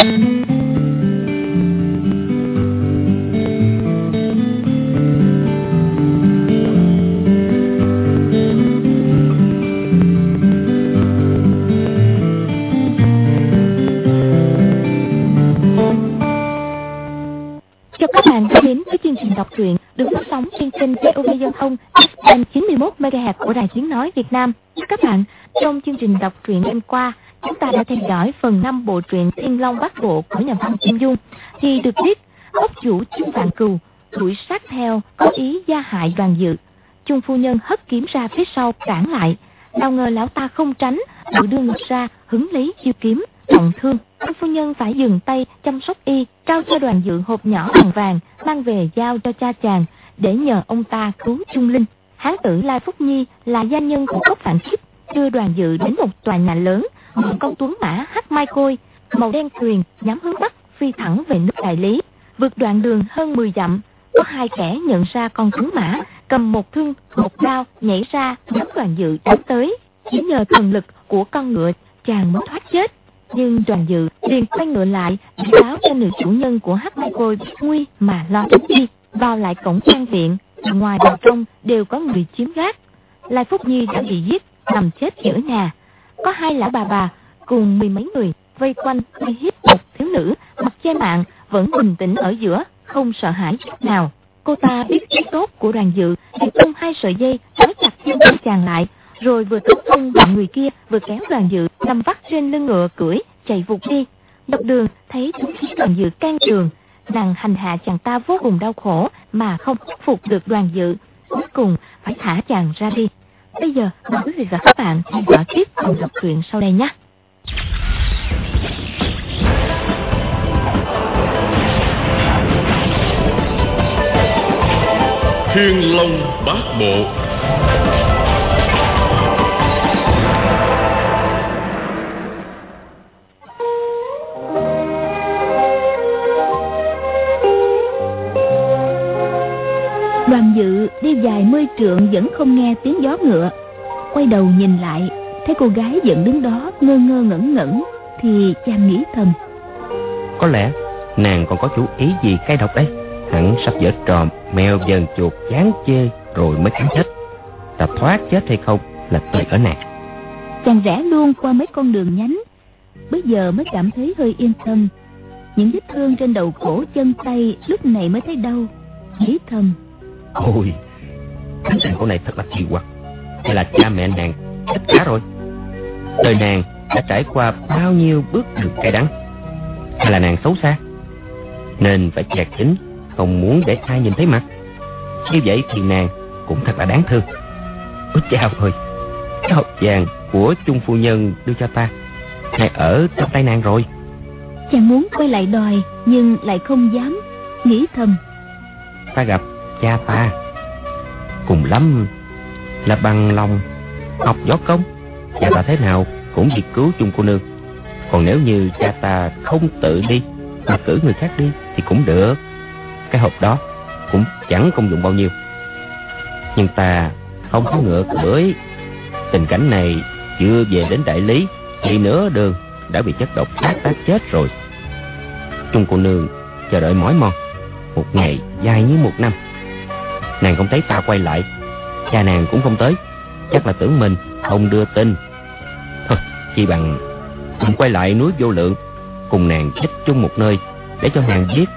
Đọc truyện được phát sóng trên kênh VOV Giao thông FM 91 MHz của Đài Tiếng nói Việt Nam. Các bạn, trong chương trình đọc truyện đêm qua, chúng ta đã theo dõi phần 5 bộ truyện Thiên Long Bát Bộ của nhà văn Kim Dung. Thì được biết, ốc chủ Chung Vạn Cừu đuổi sát theo có ý gia hại Đoàn Dự. Chung phu nhân hất kiếm ra phía sau cản lại, nào ngờ lão ta không tránh, tự đưa ngược ra hứng lấy chiêu kiếm, trọng thương. Chung phu nhân phải dừng tay chăm sóc y, trao cho Đoàn Dự hộp nhỏ bằng vàng mang về giao cho cha chàng để nhờ ông ta cứu Chung Linh. Hán tử Lai Phúc Nhi là gia nhân của Cốc Vạn Kiếp, đưa Đoàn Dự đến một tòa nhà lớn, một con tuấn mã hắc mai khôi màu đen tuyền nhắm hướng bắc phi thẳng về nước Đại Lý. Vượt đoạn đường hơn 10 dặm, có hai kẻ nhận ra con tuấn mã cầm một thương một đao nhảy ra hướng Đoàn Dự đánh tới. Chỉ nhờ thần lực của con ngựa chàng mới thoát chết. Nhưng Đoàn Dự liền quay ngựa lại để báo cho nữ chủ nhân của hắc mai khôi biết nguy mà lo tránh đi. Vào lại cổng trang viện, ngoài vào trong đều có người chiếm gác. Lai Phúc Nhi đã bị giết nằm chết giữa nhà. Có hai lão bà cùng 10 mấy người vây quanh uy hiếp một thiếu nữ mặc che mạng vẫn bình tĩnh ở giữa, không sợ hãi chút nào. Cô ta biết ý tốt của Đoàn Dự thì tung hai sợi dây trói chặt chân của chàng lại, rồi vừa tấn công bọn người kia vừa kéo Đoàn Dự nằm vắt trên lưng ngựa cưỡi chạy vụt đi. Dọc đường thấy chúng khí Đoàn Dự can trường, nàng hành hạ chàng ta vô cùng đau khổ mà không khắc phục được Đoàn Dự, cuối cùng phải thả chàng ra đi. Bây giờ mời quý vị và các bạn theo dõi tiếp phần đọc truyện sau đây nhé. Thiên Long Bát Bộ. Đoàn Dự đi dài 10 trượng vẫn không nghe tiếng gió ngựa. Quay đầu nhìn lại, thấy cô gái vẫn đứng đó ngơ ngơ ngẩn ngẩn, thì chàng nghĩ thầm: có lẽ nàng còn có chủ ý gì cay độc đấy. Hẳn sắp giở trò mèo dần chuột chán chê rồi mới cắn chết. Ta thoát chết hay không là tùy ở nàng. Chàng rẽ luôn qua mấy con đường nhánh, bây giờ mới cảm thấy hơi yên tâm. Những vết thương trên đầu cổ chân tay lúc này mới thấy đau. Nghĩ thầm: ôi, cánh tay cổ này thật là kỳ quặc. Hay là cha mẹ nàng chết cả rồi? Đời nàng đã trải qua bao nhiêu bước đường cay đắng? Hay là nàng xấu xa nên phải che kín, không muốn để ai nhìn thấy mặt? Như vậy thì nàng cũng thật là đáng thương. Ôi chao ơi, cái hộp vàng của Chung phu nhân đưa cho ta hay ở trong tay nàng rồi. Chàng muốn quay lại đòi nhưng lại không dám. Nghĩ thầm: ta gặp cha ta cùng lắm là bằng lòng học võ công, cha ta thế nào cũng vì cứu Chung cô nương. Còn nếu như cha ta không tự đi mà cử người khác đi thì cũng được. Cái hộp đó cũng chẳng công dụng bao nhiêu. Nhưng ta không có ngựa cưỡi. Tình cảnh này chưa về đến Đại Lý thì nửa đường đã bị chất độc sát tác chết rồi. Chung cô nương chờ đợi mỏi mòn, một ngày dài như một năm. Nàng không thấy ta quay lại, cha nàng cũng không tới, chắc là tưởng mình không đưa tin. Thôi chỉ bằng mình quay lại núi Vô Lượng, cùng nàng chết chung một nơi để cho nàng giết.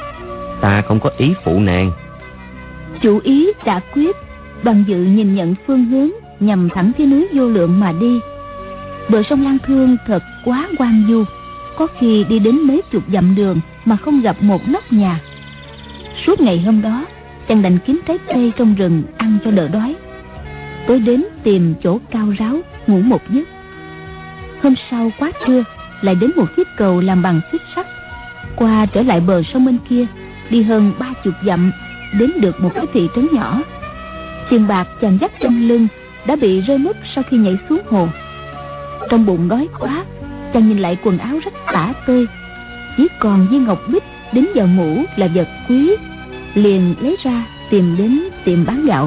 Ta không có ý phụ nàng. Chủ ý đã quyết, Đoàn Dự nhìn nhận phương hướng nhằm thẳng phía núi Vô Lượng mà đi. Bờ sông Lan Thương thật quá hoang vu, có khi đi đến mấy chục dặm đường mà không gặp một nóc nhà. Suốt ngày hôm đó chàng đành kiếm trái cây trong rừng ăn cho đỡ đói. Tối đến tìm chỗ cao ráo ngủ một giấc. Hôm sau quá trưa lại đến một chiếc cầu làm bằng xích sắt, qua trở lại bờ sông bên kia, đi hơn 30 dặm đến được một cái thị trấn nhỏ. Tiền bạc chàng dắt trong lưng đã bị rơi mất sau khi nhảy xuống hồ. Trong bụng đói quá, chàng nhìn lại quần áo rất tả tơi, chỉ còn viên ngọc bích đính vào mũ là vật quý, liền lấy ra tìm đến tiệm bán gạo.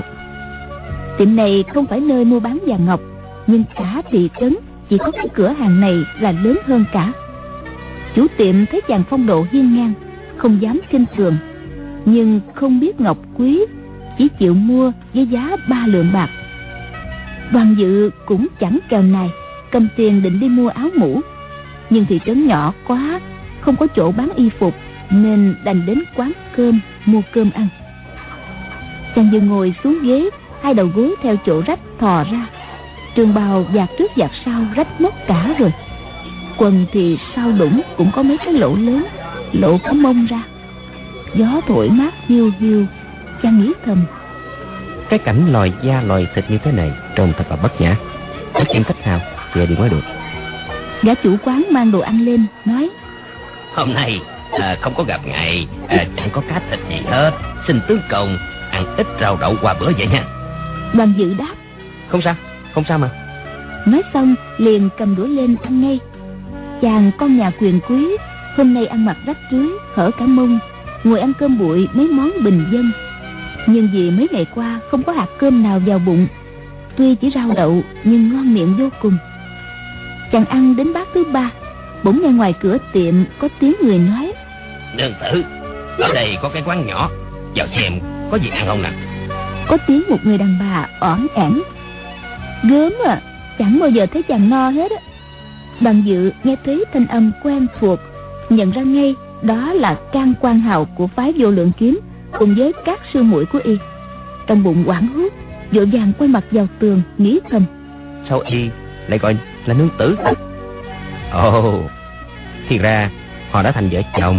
Tiệm này không phải nơi mua bán vàng ngọc, nhưng cả thị trấn chỉ có cái cửa hàng này là lớn hơn cả. Chủ tiệm thấy chàng phong độ hiên ngang, không dám khinh thường, nhưng không biết ngọc quý, chỉ chịu mua với giá 3 lượng bạc. Đoàn Dự cũng chẳng kèm này, cầm tiền định đi mua áo mũ, nhưng thị trấn nhỏ quá, không có chỗ bán y phục, nên đành đến quán cơm mua cơm ăn. Chàng vừa ngồi xuống ghế, hai đầu gối theo chỗ rách thò ra, trường bào vạt trước vạt sau rách mất cả rồi. Quần thì sau đũng cũng có mấy cái lỗ lớn, lộ cái mông ra. Gió thổi mát hiu hiu, chàng nghĩ thầm: cái cảnh lòi da lòi thịt như thế này trông thật là bất nhã. Có chuyện cách nào về đi mới được. Gã chủ quán mang đồ ăn lên, nói: hôm nay không có gặp ngài, chẳng có cá thịt gì hết, xin tướng công ăn ít rau đậu qua bữa vậy nha. Đoàn Dự đáp: không sao mà. Nói xong liền cầm đũa lên ăn ngay. Chàng con nhà quyền quý, hôm nay ăn mặc rách rưới, hở cả mông, ngồi ăn cơm bụi mấy món bình dân. Nhưng vì mấy ngày qua không có hạt cơm nào vào bụng, tuy chỉ rau đậu nhưng ngon miệng vô cùng. Chàng ăn đến bát thứ 3, bỗng nghe ngoài cửa tiệm có tiếng người nói: nương tử, ở đây có cái quán nhỏ, vào xem có gì ăn không nè. Có tiếng một người đàn bà oỏn ẻn: gớm à, chẳng bao giờ thấy chàng no hết á. Đoàn Dự nghe thấy thanh âm quen thuộc, nhận ra ngay đó là Can Quan Hào của phái Vô Lượng Kiếm cùng với các sư muội của y. Trong bụng hoảng hốt, vội vàng quay mặt vào tường, nghĩ thầm: sao y lại gọi là nương tử ta? Ồ, thì ra họ đã thành vợ chồng,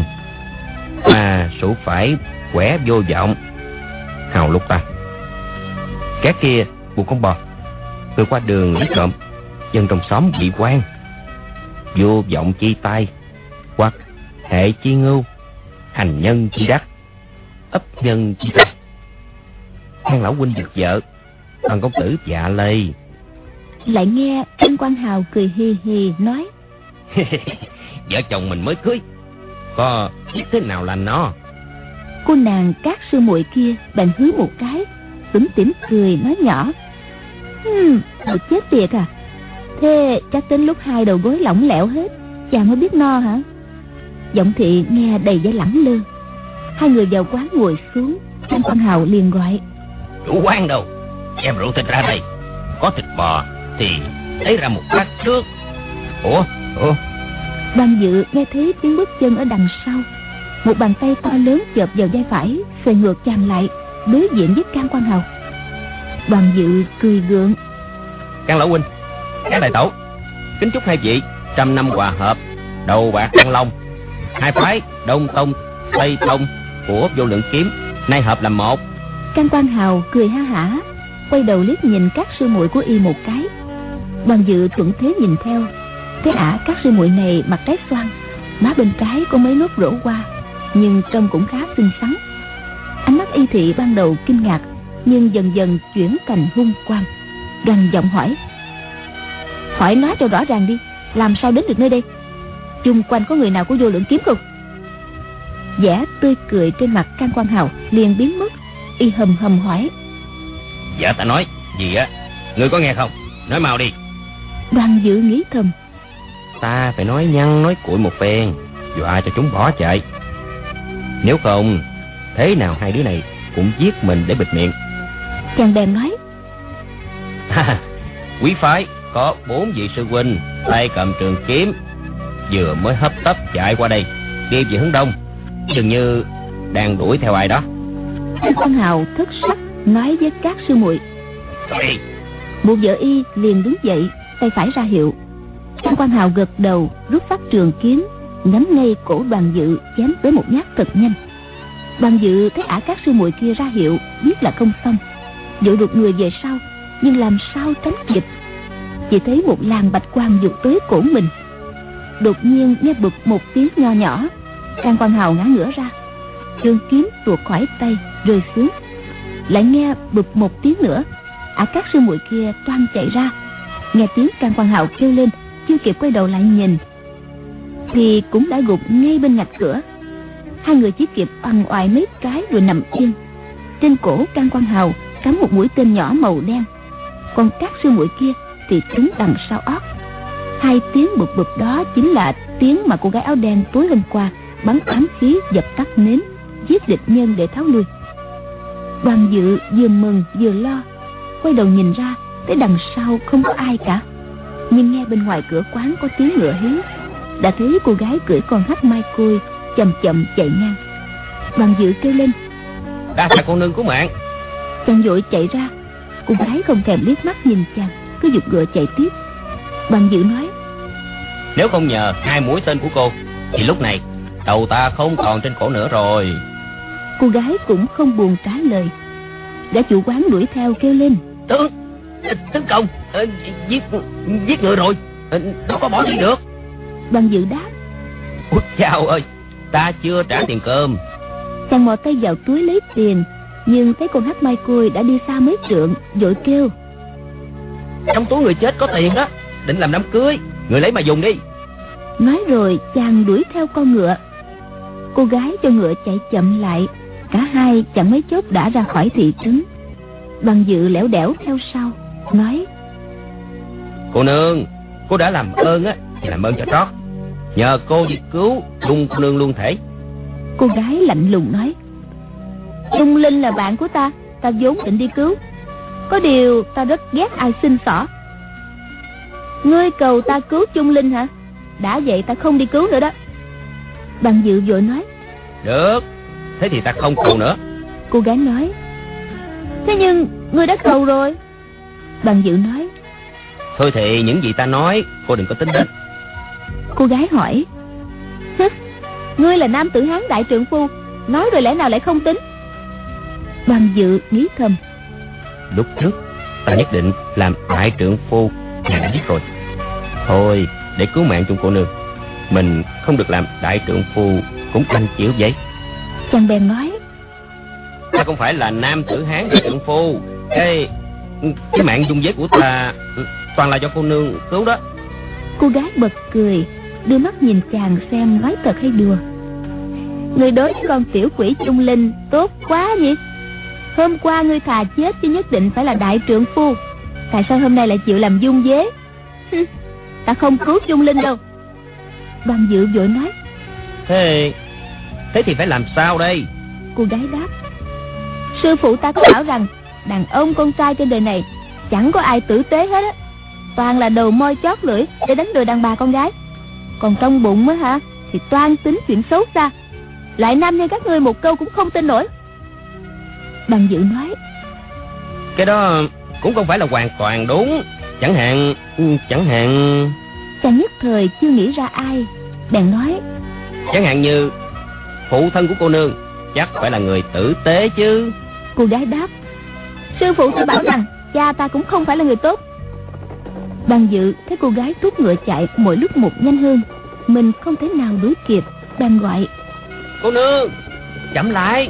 mà sủ phải quẻ vô vọng. Hào lúc ta cái kia buộc con bò, người qua đường lấy trộm, dân trong xóm bị quan, vô vọng chi tai, hoặc hệ chi ngưu, hành nhân chi đắc, ấp nhân chi ta. Thang lão huynh được vợ, đoàn công tử dạ lây. Lại nghe Can Quan Hào cười hì hì nói: vợ chồng mình mới cưới, có biết thế nào là nó. Cô nàng các sư muội kia bèn hứ một cái, tủm tỉm cười nói nhỏ: thật chết tiệt à, thế chắc đến lúc hai đầu gối lỏng lẻo hết, chàng mới biết no hả? Giọng thị nghe đầy vẻ lẳng lơ. Hai người vào quán ngồi xuống, Can Quan Hào liền gọi: chủ quán đâu, đem rượu thịt ra đây, có thịt bò thì lấy ra một bát trước. Ủa Đoàn Dự nghe thấy tiếng bước chân ở đằng sau, một bàn tay to lớn chộp vào vai phải, xoay ngược chàng lại, đối diện với Can Quan Hào. Đoàn Dự cười gượng: Can lão huynh, các đại tổ, kính chúc hai vị trăm năm hòa hợp, đầu bạc thăng long. Hai phái Đông Tông, Tây Tông của Vô Lượng Kiếm nay hợp làm một. Can Quan Hào cười ha hả, quay đầu liếc nhìn các sư muội của y một cái. Đoàn Dự thuận thế nhìn theo, thấy các sư muội này mặt trái xoan, má bên trái có mấy nốt rỗ hoa, nhưng trông cũng khá xinh xắn. Ánh mắt y thị ban đầu kinh ngạc, nhưng dần dần chuyển thành hung quang, gằn giọng hỏi nói cho rõ ràng đi, làm sao đến được nơi đây? Chung quanh có người nào của Vô Lượng Kiếm không? Vẻ tươi cười trên mặt Can Quan Hào liền biến mất. Y hầm hầm hỏi: dạ ta nói gì á, ngươi có nghe không? Nói mau đi. Đoàn Dự nghĩ thầm: ta phải nói nhăn nói cuội một phen, dọa cho chúng bỏ chạy. Nếu không, thế nào hai đứa này cũng giết mình để bịt miệng. Chàng bèn nói: quý phái có 4 vị sư huynh, tay cầm trường kiếm, vừa mới hấp tấp chạy qua đây, đi về hướng đông, dường như đang đuổi theo ai đó. Can Quan Hào thất sắc nói với các sư muội. Đi. Một vợ y liền đứng dậy, tay phải ra hiệu. Can Quan Hào gật đầu, rút phát trường kiếm, nhắm ngay cổ Đoàn Dự chém tới một nhát thật nhanh. Đoàn Dự thấy các sư muội kia ra hiệu, biết là không xong, vội đột người về sau, nhưng làm sao tránh kịp. Chỉ thấy một làn bạch quang vụt tới cổ mình. Đột nhiên nghe bụp một tiếng nho nhỏ, Can Quan Hào ngã ngửa ra, trường kiếm tuột khỏi tay rơi xuống. Lại nghe bụp một tiếng nữa, các sư muội kia toan chạy ra. Nghe tiếng Can Quan Hào kêu lên, chưa kịp quay đầu lại nhìn thì cũng đã gục ngay bên ngạch cửa. Hai người chỉ kịp oằn oại mấy cái rồi nằm yên. Trên cổ Can Quan Hào cắm một mũi tên nhỏ màu đen, còn các sư muội kia thì trúng đằng sau ót. Hai tiếng bụp bụp đó chính là tiếng mà cô gái áo đen tối hôm qua bắn ám khí dập tắt nến, giết địch nhân để tháo lui. Đoàn Dự vừa mừng vừa lo, quay đầu nhìn ra thấy đằng sau không có ai cả, nhưng nghe bên ngoài cửa quán có tiếng ngựa hí, đã thấy cô gái cưỡi con hắc mai côi chậm chậm chạy ngang. Đoàn Dự kêu lên: đa tạ cô nương cứu mạng. Chàng vội chạy ra, cô gái không thèm liếc mắt nhìn chàng, cứ giục ngựa chạy tiếp. Đoàn Dự nói: Nếu không nhờ 2 mũi tên của cô thì lúc này đầu ta không còn trên cổ nữa rồi. Cô gái cũng không buồn trả lời. Gã chủ quán đuổi theo kêu lên: Tấn công, giết người rồi, đâu có bỏ đi được. Đoàn Dự đáp: Ôi chao ơi, ta chưa trả tiền cơm. Chàng mò tay vào túi lấy tiền, nhưng thấy con hắc mai côi đã đi xa mấy trượng, vội kêu: Trong túi người chết có tiền đó, định làm đám cưới, người lấy mà dùng đi. Nói rồi chàng đuổi theo con ngựa. Cô gái cho ngựa chạy chậm lại, cả hai chẳng mấy chốc đã ra khỏi thị trấn. Đoàn Dự lẻo đẻo theo sau, nói: Cô nương, cô đã làm ơn á thì làm ơn cho trót, nhờ cô đi cứu Trung cô nương luôn thể. Cô gái lạnh lùng nói: Trung Linh là bạn của ta, ta vốn định đi cứu. Có điều ta rất ghét ai xin xỏ. Ngươi cầu ta cứu Trung Linh hả? Đã vậy ta không đi cứu nữa đó. Đoàn Dự vội nói: Được, thế thì ta không cầu nữa. Cô gái nói: Thế nhưng ngươi đã cầu rồi. Đoàn Dự nói: Thôi thì những gì ta nói cô đừng có tính đến. Cô gái hỏi: Ngươi là nam tử Hán đại trượng phu, nói rồi lẽ nào lại không tính? Đoàn Dự nghĩ thầm: Lúc trước ta nhất định làm đại trượng phu, ngài đã biết rồi. Thôi, để cứu mạng Trung cô nương, mình không được làm đại trượng phu cũng đành chịu vậy. Chàng bèn nói: Ta không phải là nam tử Hán đại trượng phu, cái mạng dung vết của ta toàn là do cô nương cứu đó. Cô gái bật cười, đưa mắt nhìn chàng xem nói thật hay đùa. Người đối với con tiểu quỷ Trung Linh tốt quá nhỉ. Hôm qua ngươi thà chết chứ nhất định phải là đại trượng phu, tại sao hôm nay lại chịu làm dung vế? Ta không cứu Trung Linh đâu. Đoàn Dự vội nói: Thế thì phải làm sao đây? Cô gái đáp: Sư phụ ta có bảo rằng đàn ông con trai trên đời này chẳng có ai tử tế hết á, toàn là đầu môi chót lưỡi để đánh đuổi đàn bà con gái. Còn trong bụng á hả thì toan tính chuyện xấu xa, lại nam nhân các ngươi một câu cũng không tin nổi. Đoàn Dự nói: Cái đó cũng không phải là hoàn toàn đúng. Chẳng hạn Chàng nhất thời chưa nghĩ ra ai, bèn nói: Chẳng hạn như phụ thân của cô nương chắc phải là người tử tế chứ. Cô gái đáp: Sư phụ ta bảo rằng cha ta cũng không phải là người tốt. Đoàn Dự thấy cô gái thúc ngựa chạy mỗi lúc một nhanh hơn, mình không thể nào đuổi kịp, bèn gọi: Cô nương, chậm lại.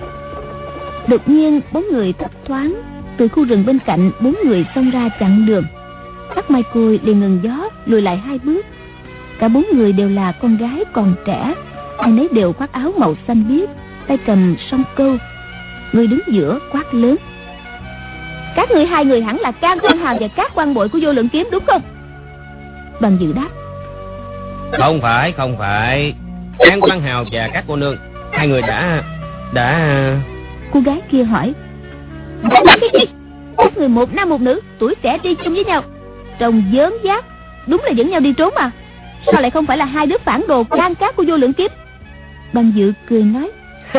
Đột nhiên bóng người thấp thoáng từ khu rừng bên cạnh, 4 người xông ra chặn đường. Hắc mai côi liền ngừng gió, lùi lại 2 bước. Cả 4 người đều là con gái còn trẻ, ai nấy đều khoác áo màu xanh biếc, tay cầm song câu. Người đứng giữa quát lớn: Các ngươi 2 người hẳn là Can Quan Hào và các quan bội của Vô Lượng Kiếm đúng không? Đoàn Dự đáp: Không phải. Can Quan Hào và các cô nương, 2 người đã... Cô gái kia hỏi: Đã làm cái gì? Các người một nam một nữ, tuổi trẻ đi chung với nhau, trông dớm dáp, đúng là dẫn nhau đi trốn mà. Sao lại không phải là 2 đứa phản đồ can cát của Vô Lượng Kiếm? Đoàn Dự cười nói: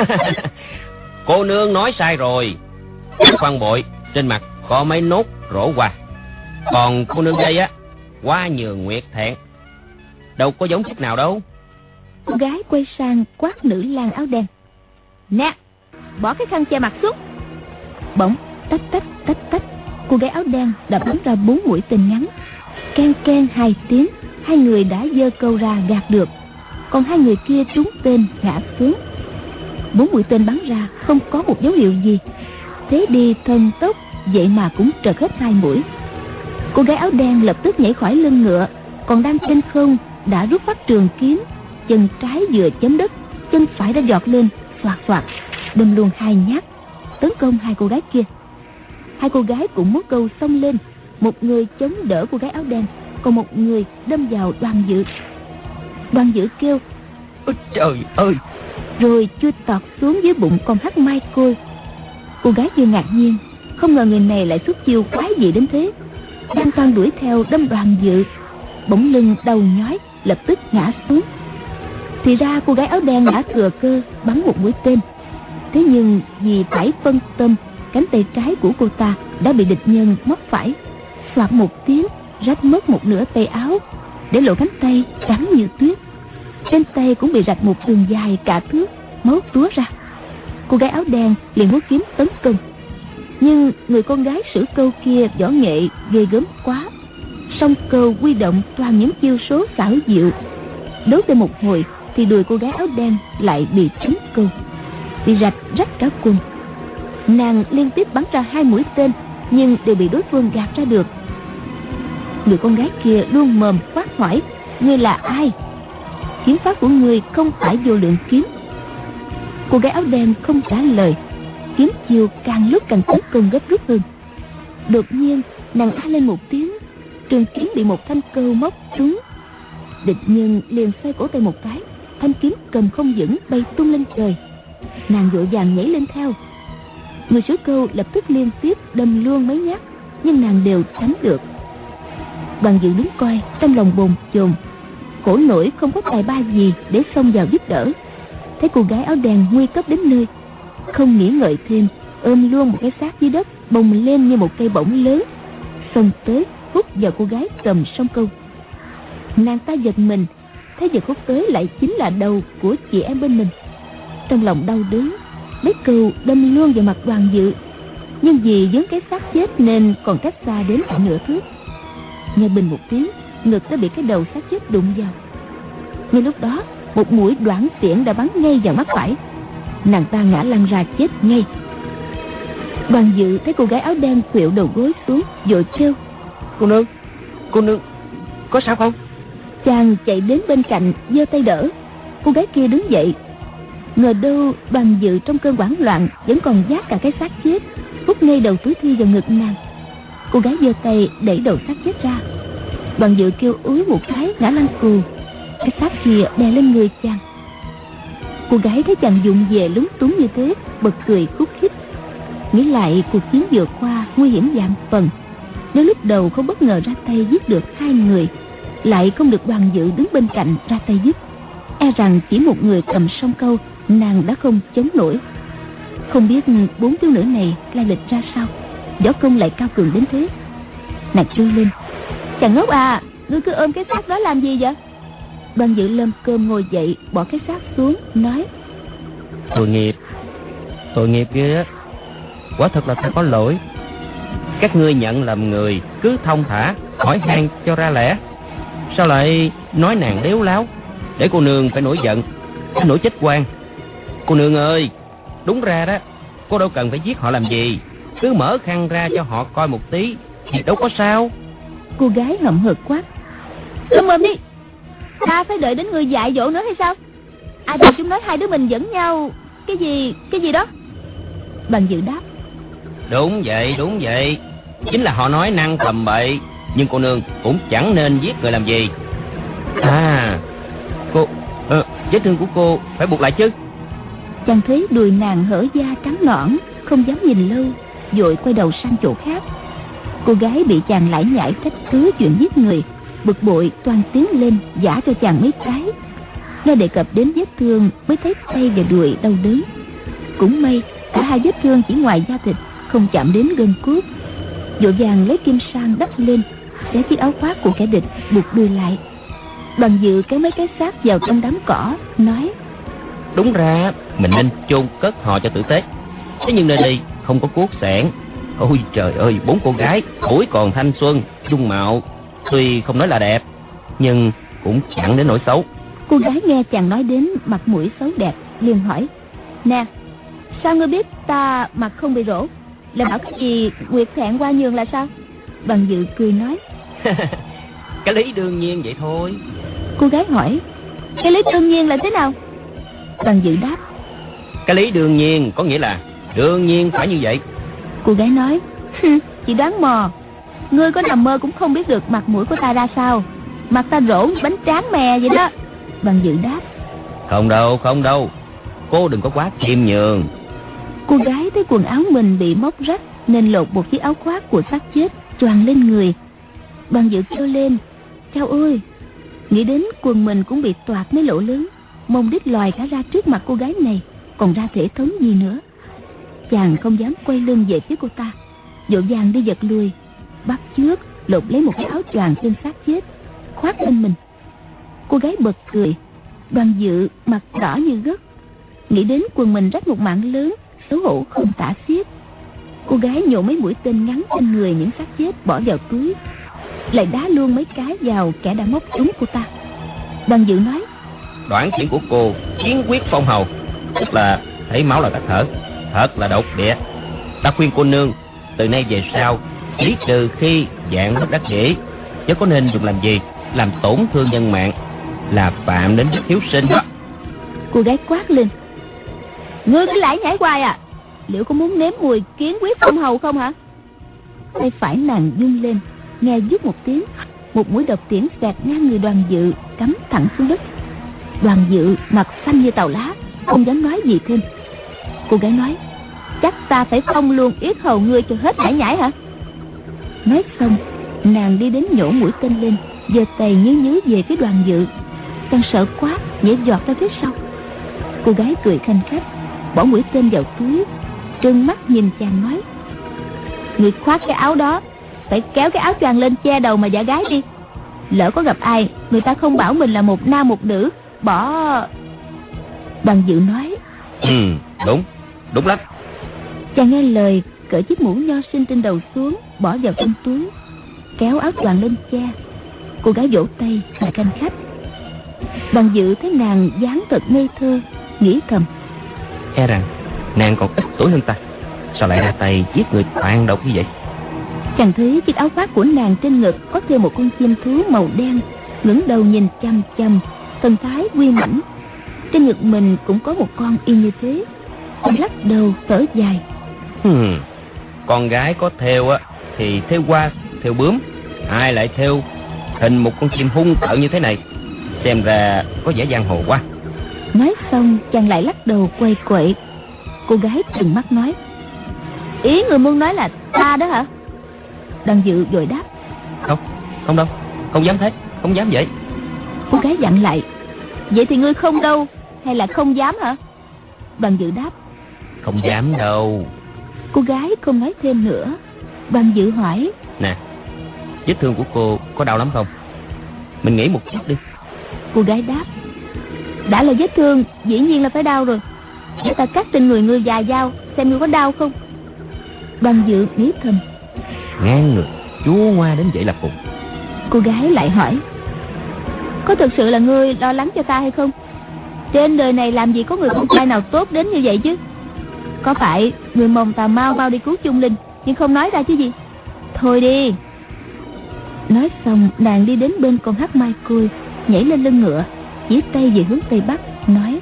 Cô nương nói sai rồi. Các quan bội trên mặt có mấy nốt rỗ hoa, còn cô nương đây á, hoa nhường nguyệt thẹn, đâu có giống chút nào đâu. Cô gái quay sang quát nữ lang áo đen: Nè, bỏ cái khăn che mặt xuống. Bỗng tách tách, cô gái áo đen đã bắn ra 4 mũi tên ngắn. Keng keng 2 tiếng, 2 người đã giơ câu ra gạt được, còn 2 người kia trúng tên ngã xuống. 4 mũi tên bắn ra không có một dấu hiệu gì, thế đi thần tốc, vậy mà cũng trật hết 2 mũi. Cô gái áo đen lập tức nhảy khỏi lưng ngựa, còn đang trên không đã rút phát trường kiếm, chân trái vừa chấm đất, chân phải đã giọt lên, xoạt đâm luôn 2 nhát, tấn công 2 cô gái kia. 2 cô gái cũng múa câu xông lên, một người chống đỡ cô gái áo đen, còn một người đâm vào Đoàn Dự. Đoàn Dự kêu: Ôi trời ơi! Rồi chui tọt xuống dưới bụng con hắc mai côi. Cô gái kia ngạc nhiên, không ngờ người này lại xuất chiêu quái dị đến thế. Đang toan đuổi theo đâm Đoàn Dự, bỗng lưng đầu nhói, lập tức ngã xuống. Thì ra cô gái áo đen đã thừa cơ bắn một mũi tên. Thế nhưng vì phải phân tâm, cánh tay trái của cô ta đã bị địch nhân móc phải, xoạt một tiếng, rách mất một nửa tay áo, để lộ cánh tay trắng như tuyết. Trên tay cũng bị rạch một đường dài cả thước, máu túa ra. Cô gái áo đen liền múa kiếm tấn công, nhưng người con gái Sử Câu kia võ nghệ ghê gớm quá. Song Câu huy động toàn những chiêu số xảo diệu. Đấu thêm một hồi thì đùi cô gái áo đen lại bị trúng câu, bị rạch rách cả quần. Nàng liên tiếp bắn ra 2 mũi tên, nhưng đều bị đối phương gạt ra được. Người con gái kia luôn mồm quát hỏi: Ngươi là ai? Kiếm pháp của ngươi không phải Vô Lượng Kiếm. Cô gái áo đen không trả lời, kiếm chiêu càng lúc càng tấn công gấp rút hơn. Đột nhiên nàng a lên một tiếng, trường kiếm bị một thanh câu móc trúng. Địch nhân liền xoay cổ tay một cái, thanh kiếm cầm không vững bay tung lên trời. Nàng vội vàng nhảy lên theo. Người Sử Câu lập tức liên tiếp đâm luôn mấy nhát, nhưng nàng đều tránh được. Đoàn Dự đứng coi trong lòng bồn chồn, khổ nổi không có tài ba gì để xông vào giúp đỡ. Thấy cô gái áo đen nguy cấp đến nơi, không nghĩ ngợi thêm, ôm luôn một cái xác dưới đất bồng lên như một cây bổng lớn, xông tới hút vào cô gái cầm song câu. Nàng ta giật mình, thấy vật hút tới lại chính là đầu của chị em bên mình. Trong lòng đau đớn, mấy câu đâm luôn vào mặt Đoàn Dự, nhưng vì vướng cái xác chết nên còn cách xa đến cả nửa thước. Nghe bình một tiếng, ngực đã bị cái đầu xác chết đụng vào. Nhưng lúc đó một mũi đoản tiễn đã bắn ngay vào mắt phải, nàng ta ngã lăn ra chết ngay. Đoàn Dự thấy cô gái áo đen khuỵu đầu gối xuống, vội kêu: Cô nương, có sao không? Chàng chạy đến bên cạnh giơ tay đỡ. Cô gái kia đứng dậy, ngờ đâu Đoàn Dự trong cơn hoảng loạn vẫn còn vác cả cái xác chết, hút ngay đầu túi thi vào ngực nàng. Cô gái giơ tay đẩy đầu xác chết ra. Đoàn Dự kêu úi một cái ngã lăn cù. Cái xác kia đè lên người chàng. Cô gái thấy chàng dụng về lúng túng như thế, bật cười khúc khích. Nghĩ lại cuộc chiến vừa qua nguy hiểm vạn phần. Nếu lúc đầu không bất ngờ ra tay giết được 2 người, lại không được Đoàn Dự đứng bên cạnh ra tay giúp, e rằng chỉ một người cầm song câu nàng đã không chống nổi. Không biết 4 thiếu nữ này lai lịch ra sao, võ công lại cao cường đến thế. Nàng kêu lên: Chàng ngốc à, ngươi cứ ôm cái xác đó làm gì vậy? Đoàn Dự lơm cơm ngồi dậy, bỏ cái xác xuống, nói: Tội nghiệp ghê á, quả thật là ta có lỗi. Các ngươi nhận làm người cứ thông thả hỏi han cho ra lẽ, sao lại nói nàng đéo láo, để cô nương phải nổi giận, phải nổi chết oan. Cô nương ơi, đúng ra đó, cô đâu cần phải giết họ làm gì, cứ mở khăn ra cho họ coi một tí thì đâu có sao. Cô gái hậm hực quát: Câm mồm đi, ta phải đợi đến người dạy dỗ nữa hay sao? Ai bảo chúng nói 2 đứa mình dẫn nhau cái gì đó? Đoàn Dự đáp: Đúng vậy, chính là họ nói năng tầm bậy, nhưng cô nương cũng chẳng nên giết người làm gì. À, cô vết thương của cô phải buộc lại chứ? Chàng thấy đùi nàng hở da trắng nõn, không dám nhìn lâu, vội quay đầu sang chỗ khác. Cô gái bị chàng lải nhải trách cứ chuyện giết người, bực bội toan tiến lên giã cho chàng mấy cái. Nghe đề cập đến vết thương mới thấy tay và đùi đau đớn. Cũng may cả 2 vết thương chỉ ngoài da thịt, không chạm đến gân cốt. Vội vàng lấy kim sang đắp lên, xé chiếc áo khoác của kẻ địch buộc đuôi lại. Đoàn Dự kéo mấy cái xác vào trong đám cỏ, nói: Đúng ra mình nên chôn cất họ cho tử tế, thế nhưng nơi đây không có cuốc xẻng. Ôi trời ơi, 4 cô gái tuổi còn thanh xuân, dung mạo tuy không nói là đẹp, nhưng cũng chẳng đến nỗi xấu. Cô gái nghe chàng nói đến mặt mũi xấu đẹp, liền hỏi: Nè, sao ngươi biết ta mặt không bị rỗ, lại bảo cái gì nguyệt thẹn qua nhường là sao? Đoàn Dự cười nói: Cái lý đương nhiên vậy thôi. Cô gái hỏi: Cái lý đương nhiên là thế nào? Đoàn Dự đáp: Cái lý đương nhiên có nghĩa là đương nhiên phải như vậy. Cô gái nói: Chị đoán mò, ngươi có nằm mơ cũng không biết được mặt mũi của ta ra sao. Mặt ta rỗ như bánh tráng mè vậy đó. Đoàn Dự đáp: Không đâu, cô đừng có quá khiêm nhường. Cô gái thấy quần áo mình bị móc rách nên lột một chiếc áo khoác của xác chết choàng lên người. Đoàn Dự kêu lên: Chao ơi! Nghĩ đến quần mình cũng bị toạc mấy lỗ lớn, mông đít lòi cả ra trước mặt cô gái này, còn ra thể thống gì nữa. Chàng không dám quay lưng về phía cô ta, vội vàng đi giật lui, bắt chước lột lấy một cái áo choàng trên xác chết khoác lên mình. Cô gái bật cười. Đoàn Dự mặt đỏ như gấc, nghĩ đến quần mình rách một mảng lớn, xấu hổ không tả xiết. Cô gái nhổ mấy mũi tên ngắn trên người những xác chết bỏ vào túi, lại đá luôn mấy cái vào kẻ đã móc trúng cô ta. Đoàn Dự nói: Đoản chuyện của cô kiến quyết phong hầu, tức là thấy máu là tắt thở, thật là độc địa. Ta khuyên cô nương từ nay về sau, chỉ trừ khi dạng bất đắc dĩ, chứ có nên dùng làm gì làm tổn thương nhân mạng, là phạm đến đức hiếu sinh đó. Cô gái quát lên: Ngươi cứ lải nhải hoài à? Liệu có muốn nếm mùi kiến quyết phong hầu không hả? Tay phải nàng vung lên, nghe vút một tiếng, một mũi độc tiễn xẹt ngang người Đoàn Dự, cắm thẳng xuống đất. Đoàn Dự mặt xanh như tàu lá, không dám nói gì thêm. Cô gái nói: Chắc ta phải phong luôn yết hầu ngươi cho hết lải nhải hả? Nói xong, nàng đi đến nhổ mũi tên lên, giơ tay nhứ về phía Đoàn Dự. Chàng sợ quá, nhảy giọt ra phía sau. Cô gái cười khanh khách, bỏ mũi tên vào túi, trừng mắt nhìn chàng nói: Người khoác cái áo đó, phải kéo cái áo choàng lên che đầu mà giả gái đi. Lỡ có gặp ai, người ta không bảo mình là một nam một nữ, bỏ... Đoàn Dự nói: Đúng lắm. Chàng nghe lời, cởi chiếc mũ nho sinh trên đầu xuống, bỏ vào trong túi, kéo áo choàng lên che. Cô gái vỗ tay mà khanh khách. Đoàn Dự thấy nàng dáng thật ngây thơ, nghĩ thầm: E rằng nàng còn ít tuổi hơn ta, sao lại ra tay giết người tàn độc như vậy? Chàng thấy chiếc áo khoác của nàng trên ngực có thêm một con chim thú màu đen, ngẩng đầu nhìn chăm chăm, thần thái uy mãnh. Trên ngực mình cũng có một con y như thế. Chàng lắc đầu thở dài: Con gái có thêu á thì thêu hoa, thêu bướm, ai lại thêu hình một con chim hung tợn như thế này? Xem ra có vẻ giang hồ quá. Nói xong chàng lại lắc đầu quay quậy. Cô gái trừng mắt nói: Ý người muốn nói là ta đó hả? Đoàn Dự vội đáp: Không đâu, không dám thế, không dám vậy. Cô gái dặn lại: Vậy thì ngươi không đâu, hay là không dám hả? Đoàn Dự đáp: Không dám đâu. Cô gái không nói thêm nữa. Đoàn Dự hỏi: Nè, vết thương của cô có đau lắm không? Mình nghĩ một chút đi. Cô gái đáp: Đã là vết thương, dĩ nhiên là phải đau rồi. Để ta cắt trên người ngươi vài dao, xem ngươi có đau không. Đoàn Dự nghĩ thầm: Ngang ngược, chúa hoa đến vậy là cùng. Cô gái lại hỏi: Có thực sự là ngươi lo lắng cho ta hay không? Trên đời này làm gì có người con trai nào tốt đến như vậy chứ? Có phải người mong ta mau đi cứu Chung Linh, nhưng không nói ra chứ gì? Thôi đi. Nói xong nàng đi đến bên con hắc mai côi, nhảy lên lưng ngựa, chỉ tay về hướng tây bắc, nói: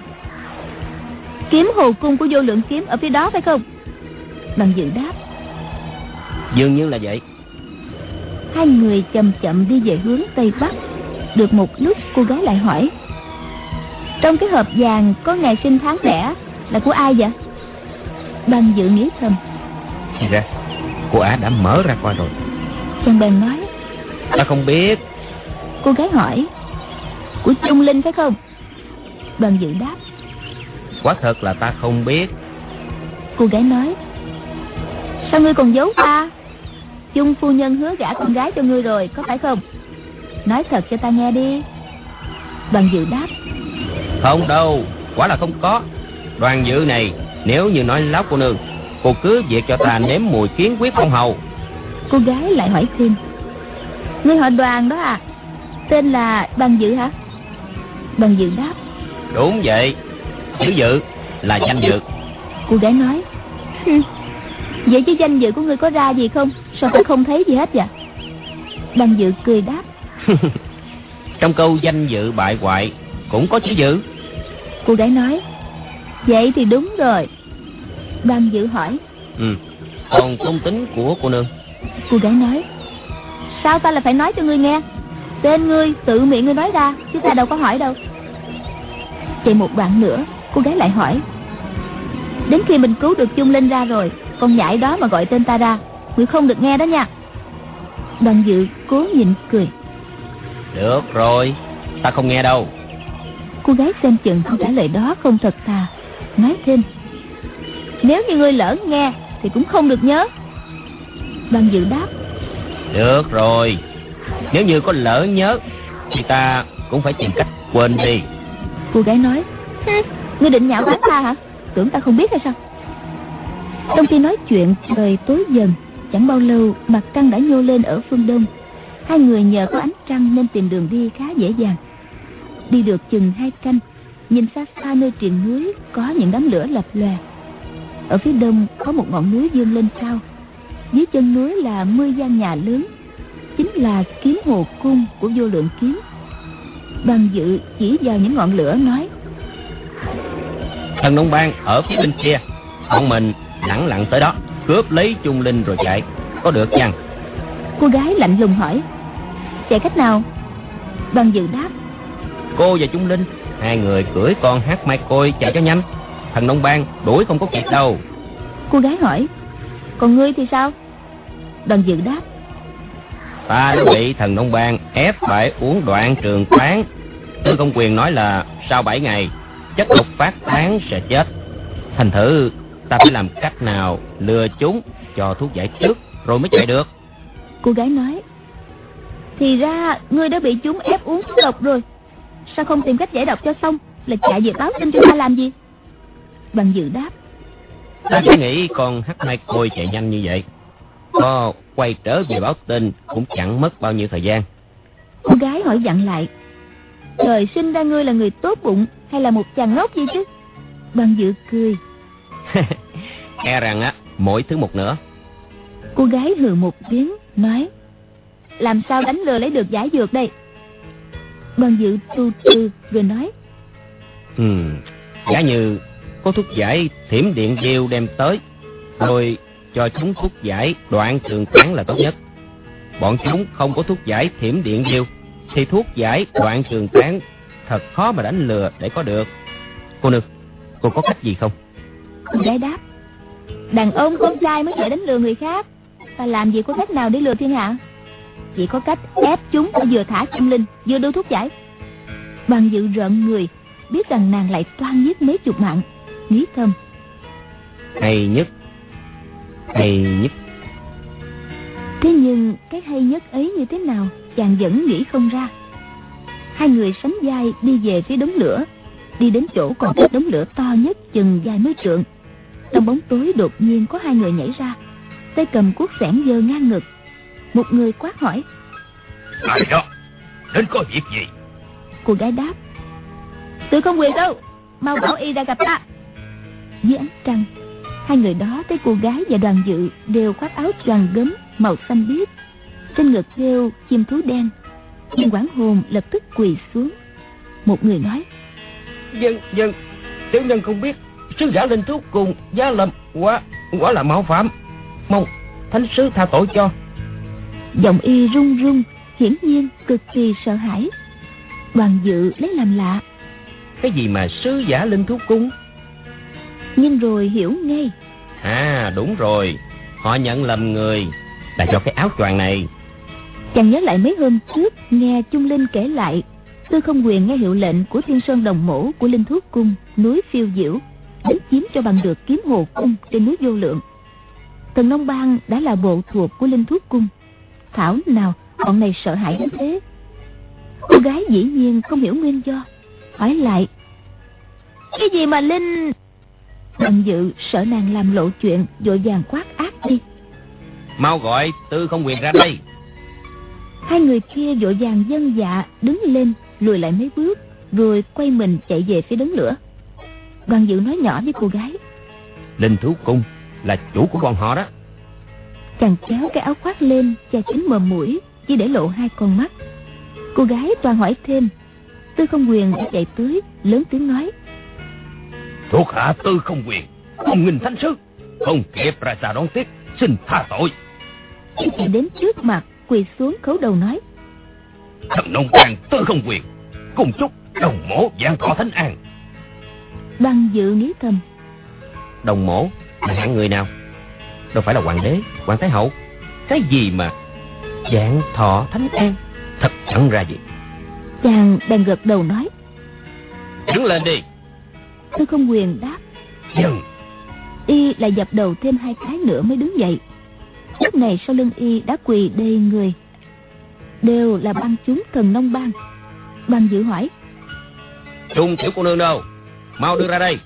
Kiếm hồ cung của Vô Lượng Kiếm ở phía đó phải không? Đoàn Dự đáp: Dường như là vậy. Hai người chậm chậm đi về hướng tây bắc. Được một lúc cô gái lại hỏi: Trong cái hộp vàng có ngày sinh tháng đẻ là của ai vậy? Đoàn Dự nghĩ thầm: Thì ra cô ả đã mở ra qua rồi. Chàng bèn nói: Ta không biết. Cô gái hỏi: Của Chung Linh phải không? Đoàn Dự đáp: Quả thật là ta không biết. Cô gái nói: Sao ngươi còn giấu ta? Chung phu nhân hứa gả con gái cho ngươi rồi, có phải không? Nói thật cho ta nghe đi. Đoàn Dự đáp: Không đâu, quả là không có. Đoàn Dự này, nếu như nói láo cô nương, cô cứ việc cho ta nếm mùi kiến quyết phong hầu. Cô gái lại hỏi thêm: Ngươi họ Đoàn đó à? Tên là Đoàn Dự hả? Đoàn Dự đáp: Đúng vậy, chữ Dự là danh dự. Cô gái nói: Vậy chứ danh dự của ngươi có ra gì không? Sao ta không thấy gì hết vậy? Đoàn Dự cười đáp: Trong câu danh dự bại hoại cũng có chữ Dự. Cô gái nói: Vậy thì đúng rồi. Đoàn Dự hỏi: Còn tôn tính của cô nương? Cô gái nói: Sao ta lại phải nói cho ngươi nghe? Tên ngươi tự miệng ngươi nói ra, chứ ta đâu có hỏi đâu. Chạy một đoạn nữa, cô gái lại hỏi: đến khi mình cứu được Chung Linh ra rồi, con nhãi đó mà gọi tên ta ra, người không được nghe đó nha. Đoàn Dự cố nhịn cười: được rồi, ta không nghe đâu. Cô gái xem chừng câu trả lời đó không thật thà, nói thêm: nếu như ngươi lỡ nghe thì cũng không được nhớ. Đoàn Dự đáp: được rồi, nếu như có lỡ nhớ thì ta cũng phải tìm cách quên đi. Cô gái nói: ngươi định nhạo báng ta hả? Tưởng ta không biết hay sao? Trong khi nói chuyện, trời tối dần. Chẳng bao lâu mặt trăng đã nhô lên ở phương đông. Hai người nhờ có ánh trăng nên tìm đường đi khá dễ dàng. Đi được chừng 2 canh, nhìn xa xa nơi triền núi có những đám lửa lập lòe. Ở phía đông có một ngọn núi vươn lên cao. Dưới chân núi là 10 gian nhà lớn, chính là Kiếm Hồ Cung của Vô Lượng Kiếm. Đoàn Dự chỉ vào những ngọn lửa nói: Thần Nông Bang ở phía bên kia, bọn mình lẳng lặng tới đó, cướp lấy Chung Linh rồi chạy, có được chăng? Cô gái lạnh lùng hỏi: chạy cách nào? Đoàn Dự đáp: cô và Chung Linh, hai người cưỡi con hát mai côi chạy cho nhanh, Thần Nông Bang đuổi không có kịp đâu. Cô gái hỏi: còn ngươi thì sao? Đoàn Dự đáp: ta đã bị Thần Nông Bang ép phải uống Đoạn Trường Tán. Tư Công Quyền nói là sau 7 ngày chất độc phát tán sẽ chết. Thành thử ta phải làm cách nào lừa chúng cho thuốc giải trước rồi mới chạy được. Cô gái nói: thì ra ngươi đã bị chúng ép uống thuốc độc rồi, sao không tìm cách giải độc cho xong là chạy về báo tin cho ta làm gì? Đoàn Dự đáp: ta cứ nghĩ con hát mai côi chạy nhanh như vậy, có quay trở về báo tin cũng chẳng mất bao nhiêu thời gian. Cô gái hỏi dặn lại: trời sinh ra ngươi là người tốt bụng hay là một chàng ngốc gì chứ? Đoàn Dự cười: e rằng á mỗi thứ một nửa. Cô gái hừ một tiếng nói: làm sao đánh lừa lấy được giải dược đây? Đoàn Dự tu tư rồi nói: giả như có thuốc giải Thiểm Điện Diêu đem tới, rồi cho chúng thuốc giải Đoạn Trường Tán là tốt nhất. Bọn chúng không có thuốc giải Thiểm Điện Diêu thì thuốc giải Đoạn Trường Tán thật khó mà đánh lừa để có được. Cô nương, cô có cách gì không? Cô gái đáp: đàn ông con trai mới dễ đánh lừa người khác, ta làm gì có cách nào để lừa thiên hạ? Chỉ có cách ép chúng phải vừa thả Chung Linh vừa đưa thuốc giải. Đoàn Dự rợn người, biết rằng nàng lại toan giết mấy chục mạng, nghĩ thầm: hay nhất. Thế nhưng cái hay nhất ấy như thế nào chàng vẫn nghĩ không ra. Hai người sánh vai đi về phía đống lửa. Đi đến chỗ còn cách đống lửa to nhất chừng vài mươi trượng, trong bóng tối đột nhiên có hai người nhảy ra, tay cầm cuốc xẻng giơ ngang ngực. Một người quát hỏi: ai đó, đến có việc gì? Cô gái đáp: Tư Không Quyền đâu, mau bảo y ra gặp ta. Dưới ánh trăng, hai người đó thấy cô gái và Đoàn Dự đều khoác áo choàng gấm màu xanh biếc, trên ngực thêu chim thú đen. Nhưng Quảng Hồn lập tức quỳ xuống. Một người nói: Dân, tiểu nhân không biết sứ giả Linh Thú cùng Giá Lâm quả là mạo phạm, mong thánh sứ tha tội cho. Giọng y run run, hiển nhiên cực kỳ sợ hãi. Đoàn Dự lấy làm lạ: cái gì mà sứ giả Linh Thú Cung? Nhưng rồi hiểu ngay: à đúng rồi, họ nhận lầm người, là do cái áo choàng này. Chàng nhớ lại mấy hôm trước nghe Chung Linh kể lại, Tư Không Quyền nghe hiệu lệnh của Thiên Sơn Đồng Mổ của Linh Thú Cung núi Phiêu Diễu đến chiếm cho bằng được Kiếm Hồ Cung trên núi Vô Lượng. Thần Nông Bang đã là bộ thuộc của Linh Thú Cung, thảo nào bọn này sợ hãi đến thế. Cô gái dĩ nhiên không hiểu nguyên do, hỏi lại: cái gì mà Linh? Đoàn Dự sợ nàng làm lộ chuyện, vội vàng quát ác đi: mau gọi Tư Không Quyền ra đây. Hai người kia vội vàng vâng dạ đứng lên, lùi lại mấy bước, rồi quay mình chạy về phía đống lửa. Đoàn Dự nói nhỏ với cô gái: Linh Thú Cung là chủ của bọn họ đó. Chàng kéo cái áo khoác lên che kín mồm mũi, chỉ để lộ hai con mắt. Cô gái toàn hỏi thêm. Tư Không Quyền đã chạy tới, lớn tiếng nói: thuộc hạ Tư Không Quyền không nghinh thánh sứ, không kịp ra xa đón tiếp, xin tha tội. Chạy đến trước mặt quỳ xuống khấu đầu nói: Thần Nông Bang Tư Không Quyền cùng chúc đồng mổ vạn thọ thánh an, Đoàn Dự nghĩ thầm, Đồng Mỗ là hạng người nào? Đâu phải là hoàng đế, hoàng thái hậu. Cái gì mà Vạn Thọ Thánh An, thật chẳng ra gì. chàng bèn gật đầu nói. Đứng lên đi. Tư Không Quyền đáp. Dừng. Y lại dập đầu thêm 2 cái nữa mới đứng dậy. Lúc này sau lưng y đã quỳ đầy người, đều là bang chúng Thần Nông Bang. Đoàn Dự hỏi, Trung tiểu cô nương đâu? Mau đưa ra đây.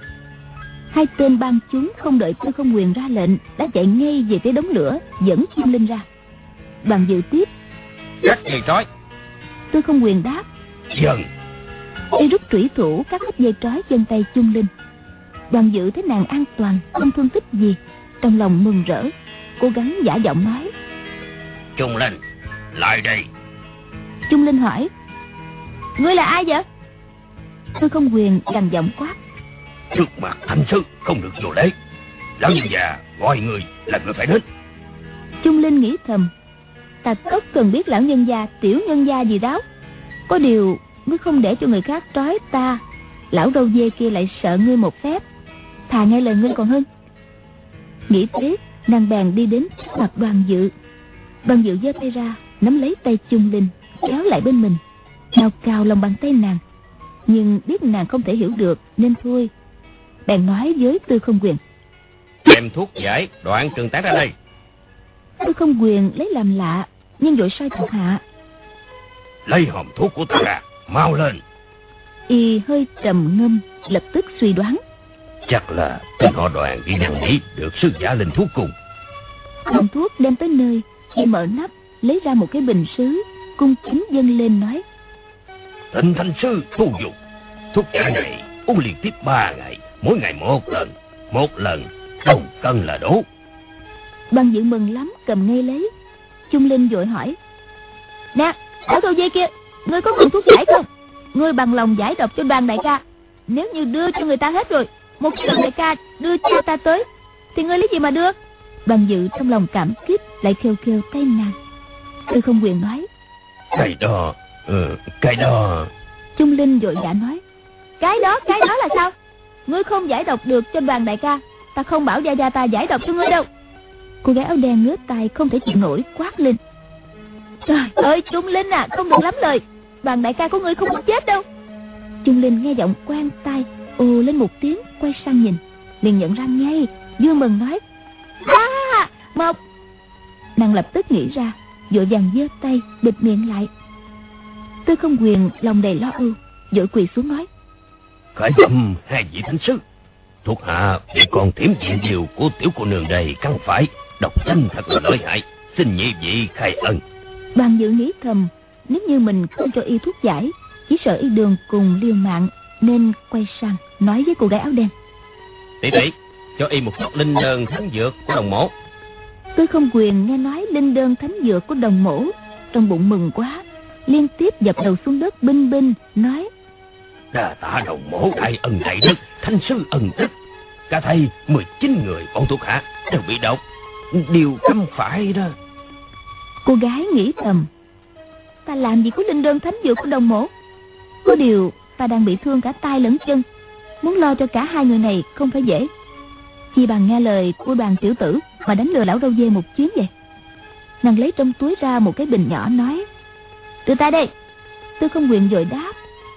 2 tên bang chúng không đợi Tư Không Quyền ra lệnh đã chạy ngay về cái đống lửa, dẫn Kim Linh ra. Đoàn Dự tiếp. Cắt dây trói. Tư Không Quyền đáp. Dừng. Y rút trủy thủ cắt hết dây trói chân tay Chung Linh. Đoàn Dự thấy nàng an toàn, không thương tích gì, trong lòng mừng rỡ, cố gắng giả giọng nói, Trung Linh, lại đây. Chung Linh hỏi, ngươi là ai vậy? Tư Không Quyền gằn giọng quát, Trước mặt thánh sư không được vô lễ. Lão nhân già gọi người là người phải đến. Chung Linh nghĩ thầm, ta tất cần biết lão nhân gia, tiểu nhân gia gì đó. Có điều ngươi không để cho người khác trói ta, lão râu dê kia lại sợ ngươi một phép, thà nghe lời ngươi còn hơn. Nghĩ thế, nàng bèn đi đến trước mặt Đoàn Dự. Đoàn Dự giơ tay ra nắm lấy tay Chung Linh, kéo lại bên mình, nào cào lòng bàn tay nàng, nhưng biết nàng không thể hiểu được nên thôi, bèn nói với Tư Không Quyền, Đem thuốc giải đoạn trường tán ra đây. Tư Không Quyền lấy làm lạ, nhưng vội sai thuộc hạ, Lấy hòm thuốc của ta ra, mau lên. Y hơi trầm ngâm, lập tức suy đoán, Chắc là tên họ Đoàn đi năn nỉ được sứ giả linh thuốc cùng. hòm thuốc đem tới nơi, Y mở nắp lấy ra một cái bình sứ, cung kính dâng lên nói, Thịnh thanh sư tu dụng. Thuốc giải này uống liên tiếp 3 ngày, mỗi ngày 1 lần. 1 lần không cân là đủ. Đoàn Dự mừng lắm, cầm ngay lấy. Chung Linh vội hỏi, nè, lão thô dê kia, ngươi có cần thuốc giải không? Ngươi bằng lòng giải độc cho Đoàn đại ca. Nếu như đưa cho người ta hết rồi, một khi Đoàn đại ca đưa cha ta tới, thì ngươi lấy gì mà đưa? Đoàn Dự trong lòng cảm kích, lại khêu khêu tay nàng. Tư Không Quyền nói, Cái đó. Chung Linh vội vã nói, cái đó là sao? Ngươi không giải độc được cho Đoàn đại ca, ta không bảo gia gia ta giải độc cho ngươi đâu. Cô gái áo đen ngứa tay không thể chịu nổi, quát lên, trời ơi Chung Linh à, không được lắm lời, Đoàn đại ca của ngươi không có chết đâu. Chung Linh nghe giọng quen tai, ồ lên một tiếng, quay sang nhìn, liền nhận ra ngay, vui mừng nói, Mộc. Nàng lập tức nghĩ ra, vội vàng giơ tay bịt miệng lại. Tư Không Quyền lòng đầy lo âu, vội quỳ xuống nói, Khởi bẩm 2 vị thánh sư, thuộc hạ bị con thiểm diện diều của tiểu cô nương đây cắn phải, độc tính thật là lợi hại, xin nhị vị khai ân. Đoàn Dự nghĩ thầm, nếu như mình không cho Y thuốc giải, chỉ sợ Y đường cùng liều mạng, nên quay sang nói với cô gái áo đen, Tỷ tỷ, cho y một chút linh đơn thánh dược của Đồng Mỗ. Tư Không Quyền nghe nói linh đơn thánh dược của Đồng Mỗ, trong bụng mừng quá, liên tiếp dập đầu xuống đất binh binh, nói, Đa tạ Đồng Mỗ đại ân đại đức, thánh sư ân đức. Cả thầy 19 người bọn thuộc hạ đều bị độc, điều cấm phải đó. Cô gái nghĩ thầm, ta làm gì có linh đơn thánh dược của Đồng Mỗ, có điều ta đang bị thương cả tay lẫn chân, muốn lo cho cả 2 người này không phải dễ, chi bằng nghe lời của Đoàn tiểu tử mà đánh lừa lão râu dê một chuyến vậy. Nàng lấy trong túi ra một cái bình nhỏ, nói, đưa tay đây. Tư Không Quyền vội đáp,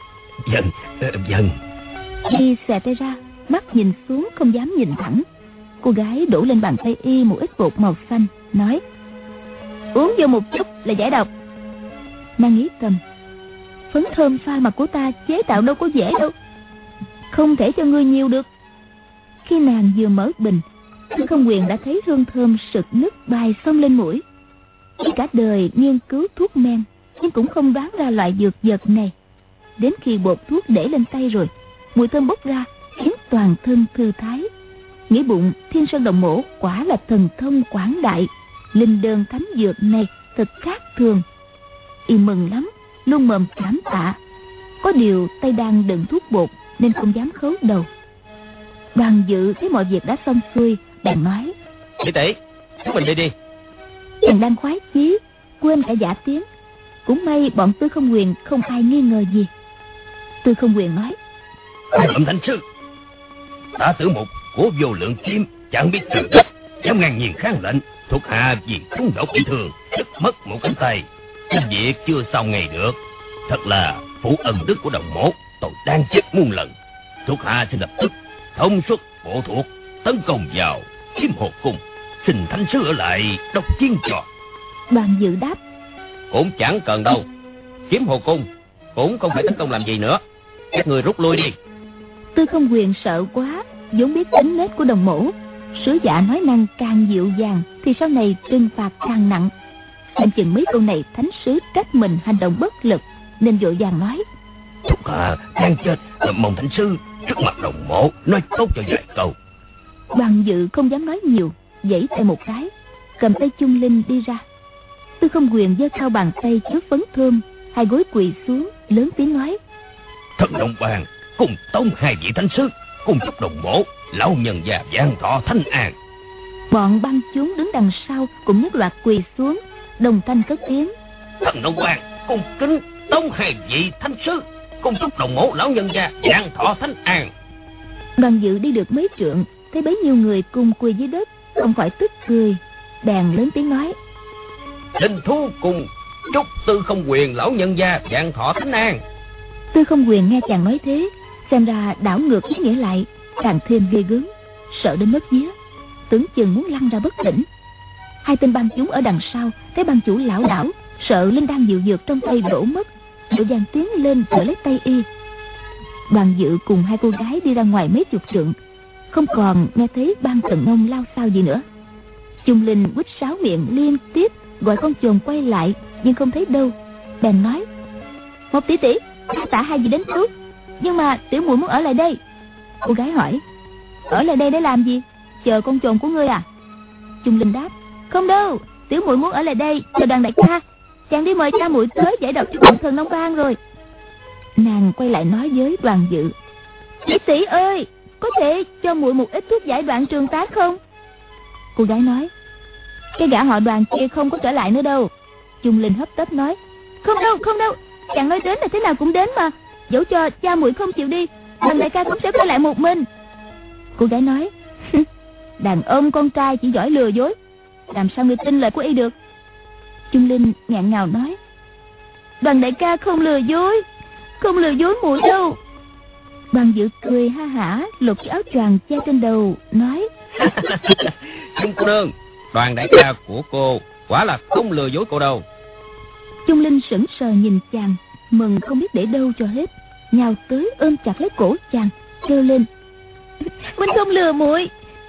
Dần. Y xòe tay ra, mắt nhìn xuống không dám nhìn thẳng. Cô gái đổ lên bàn tay Y một ít bột màu xanh, nói, uống vô một chút là giải độc. Nàng nghĩ thầm, phấn thơm pha mặt của ta chế tạo đâu có dễ đâu, không thể cho ngươi nhiều được. Khi nàng vừa mở bình, Tư Không Quyền đã thấy hương thơm sực nức bay xông lên mũi. Y cả đời nghiên cứu thuốc men, nhưng cũng không đoán ra loại dược vật này. Đến khi bột thuốc để lên tay rồi, mùi thơm bốc ra khiến toàn thân thư thái. Nghĩ bụng Thiên Sơn Đồng Mỗ quả là thần thông quảng đại, linh đơn thánh dược này thật khác thường. Y mừng lắm, luôn mồm cảm tạ. Có điều tay đang đựng thuốc bột nên không dám khấu đầu. Đoàn Dự thấy mọi việc đã xong xuôi, bèn nói, Tỷ tỷ, chúng mình đi đi. chàng đang khoái chí, quên cả giả tiếng. Cũng may bọn Tư Không Quyền không ai nghi ngờ gì. Tư Không Quyền nói, Bẩm thánh sư, Tả Tử Mục của Vô Lượng Kiếm chẳng biết trừ đất, dám ngang nhiên kháng lệnh. Thuộc hạ vì trúng độc bị thương, đứt mất một cánh tay, cái việc chưa xong ngày được. Thật là phụ ân đức của đồng mộ, tôi đang chết muôn lần. Thuộc hạ xin lập tức thông suất bộ thuộc tấn công vào Kiếm Hồ Cung, xin thánh sứ ở lại đốc chiến cho. Đoàn Dự đáp: Cũng chẳng cần đâu. Kiếm Hồ Cung cũng không phải tấn công làm gì nữa, các người rút lui đi. Tư Không Quyền sợ quá, vốn biết tính nết của đồng mổ, sứ giả nói năng càng dịu dàng thì sau này trừng phạt càng nặng. Anh chừng mấy câu này thánh sứ trách mình hành động bất lực, nên vội vàng nói: Thuộc hạ đang chết, mong thánh sứ trước mặt đồng mộ nói tốt cho vài câu. Đoàn Dự không dám nói nhiều, giãy tay một cái, cầm tay Chung Linh đi ra. Tư Không Quyền giơ cao bàn tay chứa phấn thơm, hai gối quỳ xuống, lớn tiếng nói: Thần Đồng Bàn cùng tống hai vị thánh sứ, cùng chúc đồng mộ lão nhân già vạn thọ thanh an. Bọn băng chúng đứng đằng sau cũng nhất loạt quỳ xuống, đồng thanh cất tiếng: Thần Đồng Bàn cùng kính tống hai vị thánh sứ, cùng chúc đồng mộ lão nhân già vạn thọ thanh an. Đoàn Dự đi được mấy trượng, thấy bấy nhiêu người cùng quỳ dưới đất, không khỏi tức cười, bèn lớn tiếng nói: Linh thú cùng chúc Tư Không Quyền lão nhân gia vạn thọ thánh an. Tư Không Quyền nghe chàng nói thế, xem ra đảo ngược ý nghĩa lại, càng thêm ghê gớm, sợ đến mất vía, tưởng chừng muốn lăn ra bất tỉnh. Hai tên bang chúng ở đằng sau thấy bang chủ lảo đảo, sợ linh đan diệu dược trong tay đổ mất, vội vàng tiến lên đỡ lấy tay y. Đoàn Dự cùng hai cô gái đi ra ngoài mấy chục trượng, không còn nghe thấy bang Thần Nông lao xao gì nữa. Chung Linh quýt sáo miệng liên tiếp gọi con chồn quay lại, nhưng không thấy đâu, bèn nói: Một tỷ tỷ, tạ hai vị đến cứu, nhưng mà tiểu muội muốn ở lại đây. Cô gái hỏi: Ở lại đây để làm gì? Chờ con chồn của ngươi à? Chung Linh đáp: Không đâu, tiểu muội muốn ở lại đây chờ Đoàn đại ca, chàng đi mời cha muội tới giải độc cho bọn Thần Nông Bang rồi. Nàng quay lại nói với Đoàn Dự: Tỷ tỷ ơi, có thể cho muội một ít thuốc giải đoạn trường tác không? Cô gái nói: Cái gã họ Đoàn kia không có trở lại nữa đâu. Chung Linh hấp tấp nói: Không đâu, chàng nói đến là thế nào cũng đến mà, dẫu cho cha muội không chịu đi, Đoàn đại ca cũng sẽ quay lại một mình. Cô gái nói: Đàn ông con trai chỉ giỏi lừa dối, làm sao người tin lời của y được? Chung Linh nghẹn ngào nói: Đoàn đại ca không lừa dối muội đâu. Đoàn Dự cười ha hả, lột cái áo choàng che trên đầu, nói: Chung cô nương, Đoàn đại ca của cô quả là không lừa dối cô đâu. Chung Linh sững sờ nhìn chàng, mừng không biết để đâu cho hết, nhào tới ôm chặt lấy cổ chàng, kêu lên: Huynh không lừa muội.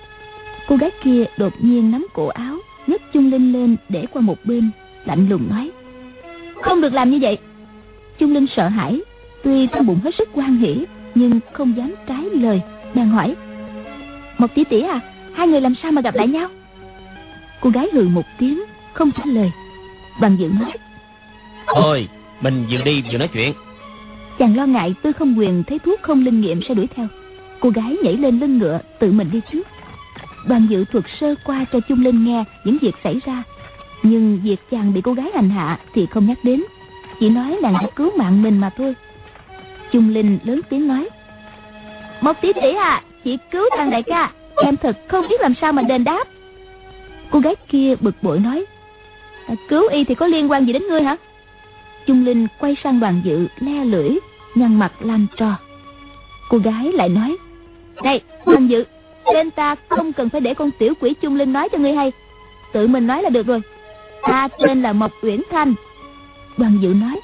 Cô gái kia đột nhiên nắm cổ áo, nhấc Chung Linh lên để qua một bên, lạnh lùng nói: Không được làm như vậy. Chung Linh sợ hãi, tuy trong bụng hết sức hoan hỉ, nhưng không dám trái lời, bèn hỏi: Một tỷ tỷ à, hai người làm sao mà gặp lại nhau? Cô gái hừ một tiếng, không trả lời. Đoàn Dự nói: Thôi, mình vừa đi vừa nói chuyện. Chàng lo ngại Tư Không Quyền thấy thuốc không linh nghiệm sẽ đuổi theo. Cô gái nhảy lên lưng ngựa, tự mình đi trước. Đoàn Dự thuật sơ qua cho Chung Linh nghe những việc xảy ra, nhưng việc chàng bị cô gái hành hạ thì không nhắc đến, chỉ nói nàng đã cứu mạng mình mà thôi. Chung Linh lớn tiếng nói: Một tỷ tỷ à, chỉ cứu Đoàn đại ca, em thật không biết làm sao mà đền đáp. Cô gái kia bực bội nói: Cứu y thì có liên quan gì đến ngươi hả? Chung Linh quay sang Đoàn Dự le lưỡi, nhăn mặt làm trò. Cô gái lại nói: Này Đoàn Dự, tên ta không cần phải để con tiểu quỷ Chung Linh nói cho ngươi hay, tự mình nói là được rồi. Ta tên là Mộc Uyển Thanh. Đoàn Dự nói: